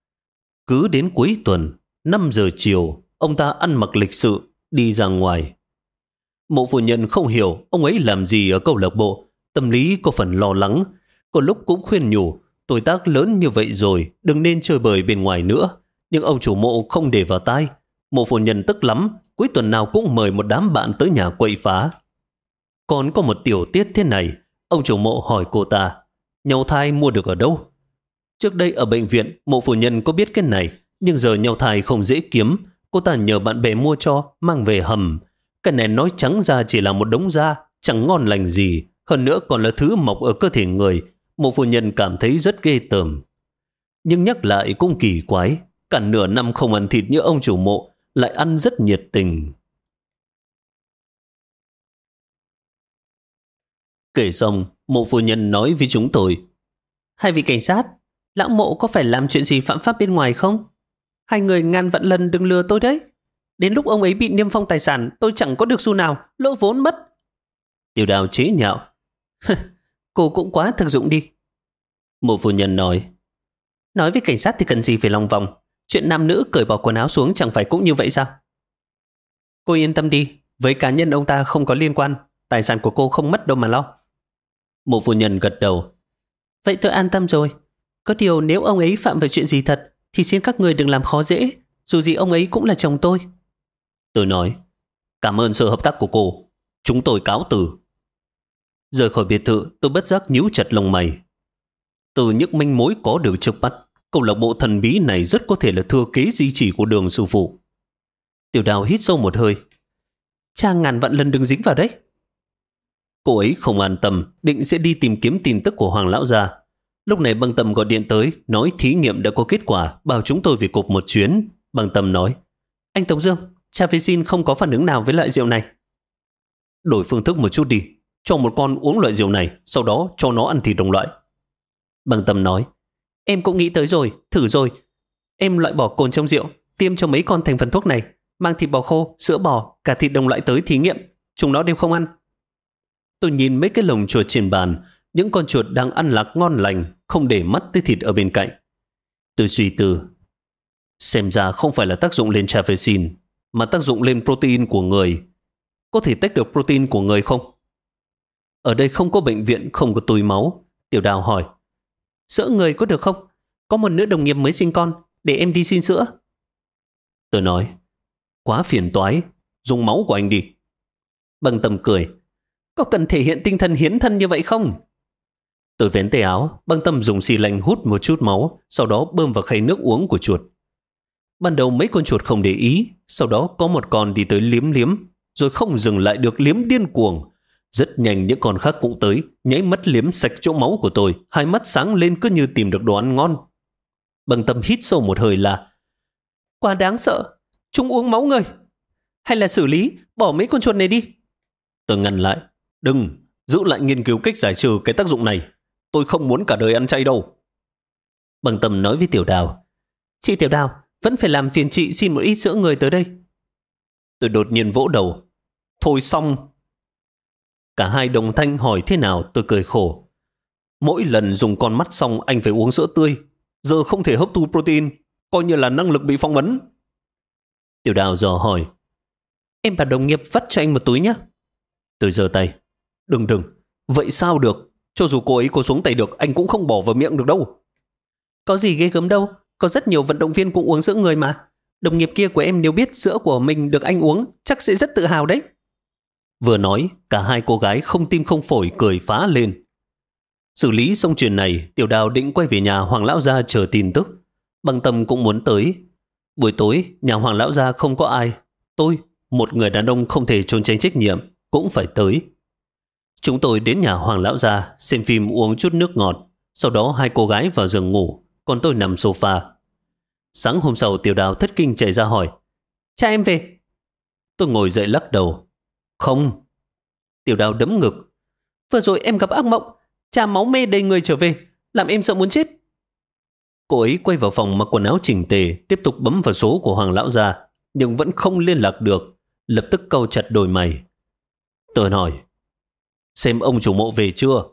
Cứ đến cuối tuần, 5 giờ chiều, ông ta ăn mặc lịch sự, đi ra ngoài. Mộ phu nhân không hiểu ông ấy làm gì ở câu lạc bộ, tâm lý có phần lo lắng. Có lúc cũng khuyên nhủ, tuổi tác lớn như vậy rồi, đừng nên chơi bời bên ngoài nữa. Nhưng ông chủ mộ không để vào tai. Mộ phu nhân tức lắm, cuối tuần nào cũng mời một đám bạn tới nhà quậy phá. Còn có một tiểu tiết thế này, ông chủ mộ hỏi cô ta, nhau thai mua được ở đâu? Trước đây ở bệnh viện, mộ phu nhân có biết cái này, nhưng giờ nhau thai không dễ kiếm, cô ta nhờ bạn bè mua cho, mang về hầm. Cái này nói trắng ra chỉ là một đống da, chẳng ngon lành gì, hơn nữa còn là thứ mọc ở cơ thể người. Mộ phu nhân cảm thấy rất ghê tởm. Nhưng nhắc lại cũng kỳ quái, cả nửa năm không ăn thịt như ông chủ mộ, lại ăn rất nhiệt tình. Kể xong, mộ phu nhân nói với chúng tôi, hai vị cảnh sát, lão mộ có phải làm chuyện gì phạm pháp bên ngoài không? Hai người ngàn vạn lần đừng lừa tôi đấy. Đến lúc ông ấy bị niêm phong tài sản, tôi chẳng có được xu nào, lỗ vốn mất. Tiểu Đào chế nhạo. Cô cũng quá thực dụng đi. Mộ phu nhân nói với cảnh sát thì cần gì phải lòng vòng. Chuyện nam nữ cởi bỏ quần áo xuống chẳng phải cũng như vậy sao? Cô yên tâm đi, với cá nhân ông ta không có liên quan, tài sản của cô không mất đâu mà lo. Mộ phu nhân gật đầu. Vậy tôi an tâm rồi. Có điều nếu ông ấy phạm vào chuyện gì thật thì xin các người đừng làm khó dễ, dù gì ông ấy cũng là chồng tôi. Tôi nói, cảm ơn sự hợp tác của cô. Chúng tôi cáo từ. Rời khỏi biệt thự, tôi bất giác nhíu chặt lông mày. Từ những manh mối có được trước mắt, câu lạc bộ thần bí này rất có thể là thừa kế di chỉ của Đường sư phụ. Tiểu Đào hít sâu một hơi. cha ngàn vạn lần đừng dính vào đấy. Cô ấy không an tâm, định sẽ đi tìm kiếm tin tức của Hoàng lão gia. Lúc này Băng Tâm gọi điện tới, nói thí nghiệm đã có kết quả, bảo chúng tôi về cục một chuyến. Băng Tâm nói, anh Tống Dương, Chavecin không có phản ứng nào với loại rượu này. Đổi phương thức một chút đi, cho một con uống loại rượu này, sau đó cho nó ăn thịt đồng loại. Băng Tâm nói, em cũng nghĩ tới rồi, thử rồi. Em loại bỏ cồn trong rượu, tiêm cho mấy con thành phần thuốc này, mang thịt bò khô, sữa bò, cả thịt đồng loại tới thí nghiệm. Chúng nó đều không ăn. Tôi nhìn mấy cái lồng chuột trên bàn, những con chuột đang ăn lạc ngon lành, không để mắt tới thịt ở bên cạnh. Tôi suy tư, xem ra không phải là tác dụng lên Chavecin, mà tác dụng lên protein của người. Có thể tách được protein của người không? Ở đây không có bệnh viện, không có túi máu. Tiểu Đào hỏi, sữa người có được không? Có một nữ đồng nghiệp mới sinh con, để em đi xin sữa. Tôi nói, quá phiền toái, dùng máu của anh đi. Băng Tâm cười, có cần thể hiện tinh thần hiến thân như vậy không? Tôi vén tay áo, Băng Tâm dùng xì lạnh hút một chút máu, sau đó bơm vào khay nước uống của chuột. Ban đầu mấy con chuột không để ý, sau đó có một con đi tới liếm liếm, rồi không dừng lại được liếm điên cuồng. Rất nhanh những con khác cũng tới, nháy mắt liếm sạch chỗ máu của tôi, hai mắt sáng lên cứ như tìm được đồ ăn ngon. Băng Tâm hít sâu một hơi là, quá đáng sợ, chúng uống máu người. Hay là xử lý, bỏ mấy con chuột này đi. Tôi ngăn lại, đừng, giữ lại nghiên cứu cách giải trừ cái tác dụng này. Tôi không muốn cả đời ăn chay đâu. Băng Tâm nói với Tiểu Đào, chị Tiểu Đào, vẫn phải làm phiền chị xin một ít sữa người tới đây. Tôi đột nhiên vỗ đầu, thôi xong. Cả hai đồng thanh hỏi thế nào, tôi cười khổ. Mỗi lần dùng con mắt xong anh phải uống sữa tươi, giờ không thể hấp thu protein, coi như là năng lực bị phong ấn. Tiểu Đào dò hỏi, em bảo đồng nghiệp vắt cho anh một túi nhé. Tôi giơ tay, đừng, vậy sao được, cho dù cô ấy có xuống tay được anh cũng không bỏ vào miệng được đâu. Có gì ghê gớm đâu, có rất nhiều vận động viên cũng uống sữa người mà. Đồng nghiệp kia của em nếu biết sữa của mình được anh uống chắc sẽ rất tự hào đấy. Vừa nói, cả hai cô gái không tim không phổi cười phá lên. Xử lý xong chuyện này, Tiểu Đào định quay về nhà Hoàng lão gia chờ tin tức. Băng Tâm cũng muốn tới. Buổi tối, nhà Hoàng lão gia không có ai. Tôi, một người đàn ông không thể trốn tránh trách nhiệm, cũng phải tới. Chúng tôi đến nhà Hoàng lão gia, xem phim uống chút nước ngọt. Sau đó hai cô gái vào giường ngủ, còn tôi nằm sofa. Sáng hôm sau Tiểu Đào thất kinh chạy ra hỏi, cha em về. Tôi ngồi dậy lắc đầu, không. Tiểu Đào đấm ngực, vừa rồi em gặp ác mộng, cha máu me đầy người trở về, làm em sợ muốn chết. Cô ấy quay vào phòng mặc quần áo chỉnh tề, tiếp tục bấm vào số của Hoàng lão gia, nhưng vẫn không liên lạc được, lập tức cau chặt đôi mày. Tôi hỏi, xem ông chủ mộ về chưa?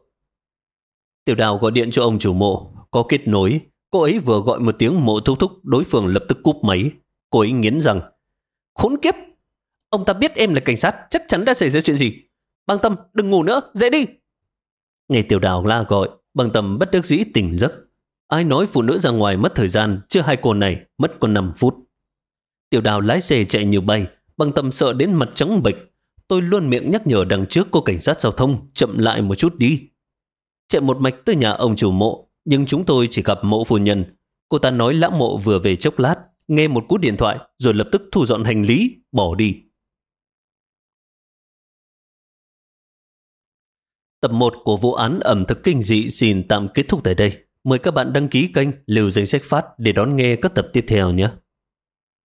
Tiểu Đào gọi điện cho ông chủ mộ, có kết nối. Cô ấy vừa gọi một tiếng Mộ thúc thúc, đối phương lập tức cúp máy. Cô ấy nghiến rằng, khốn kiếp, ông ta biết em là cảnh sát, chắc chắn đã xảy ra chuyện gì. Băng Tâm, đừng ngủ nữa, dậy đi. Nghe Tiểu Đào la gọi, Băng Tâm bất đắc dĩ tỉnh giấc. Ai nói phụ nữ ra ngoài mất thời gian, chưa hai cô này mất còn 5 phút. Tiểu Đào lái xe chạy như bay, Băng Tâm sợ đến mặt trắng bệch. Tôi luôn miệng nhắc nhở đằng trước cô cảnh sát giao thông chậm lại một chút đi. Chạy một mạch tới nhà ông chủ mộ, nhưng chúng tôi chỉ gặp Mộ phu nhân. Cô ta nói lão Mộ vừa về chốc lát, nghe một cú điện thoại rồi lập tức thu dọn hành lý, bỏ đi. Tập 1 của vụ án ẩm thực kinh dị xin tạm kết thúc tại đây. Mời các bạn đăng ký kênh, lưu danh sách phát để đón nghe các tập tiếp theo nhé.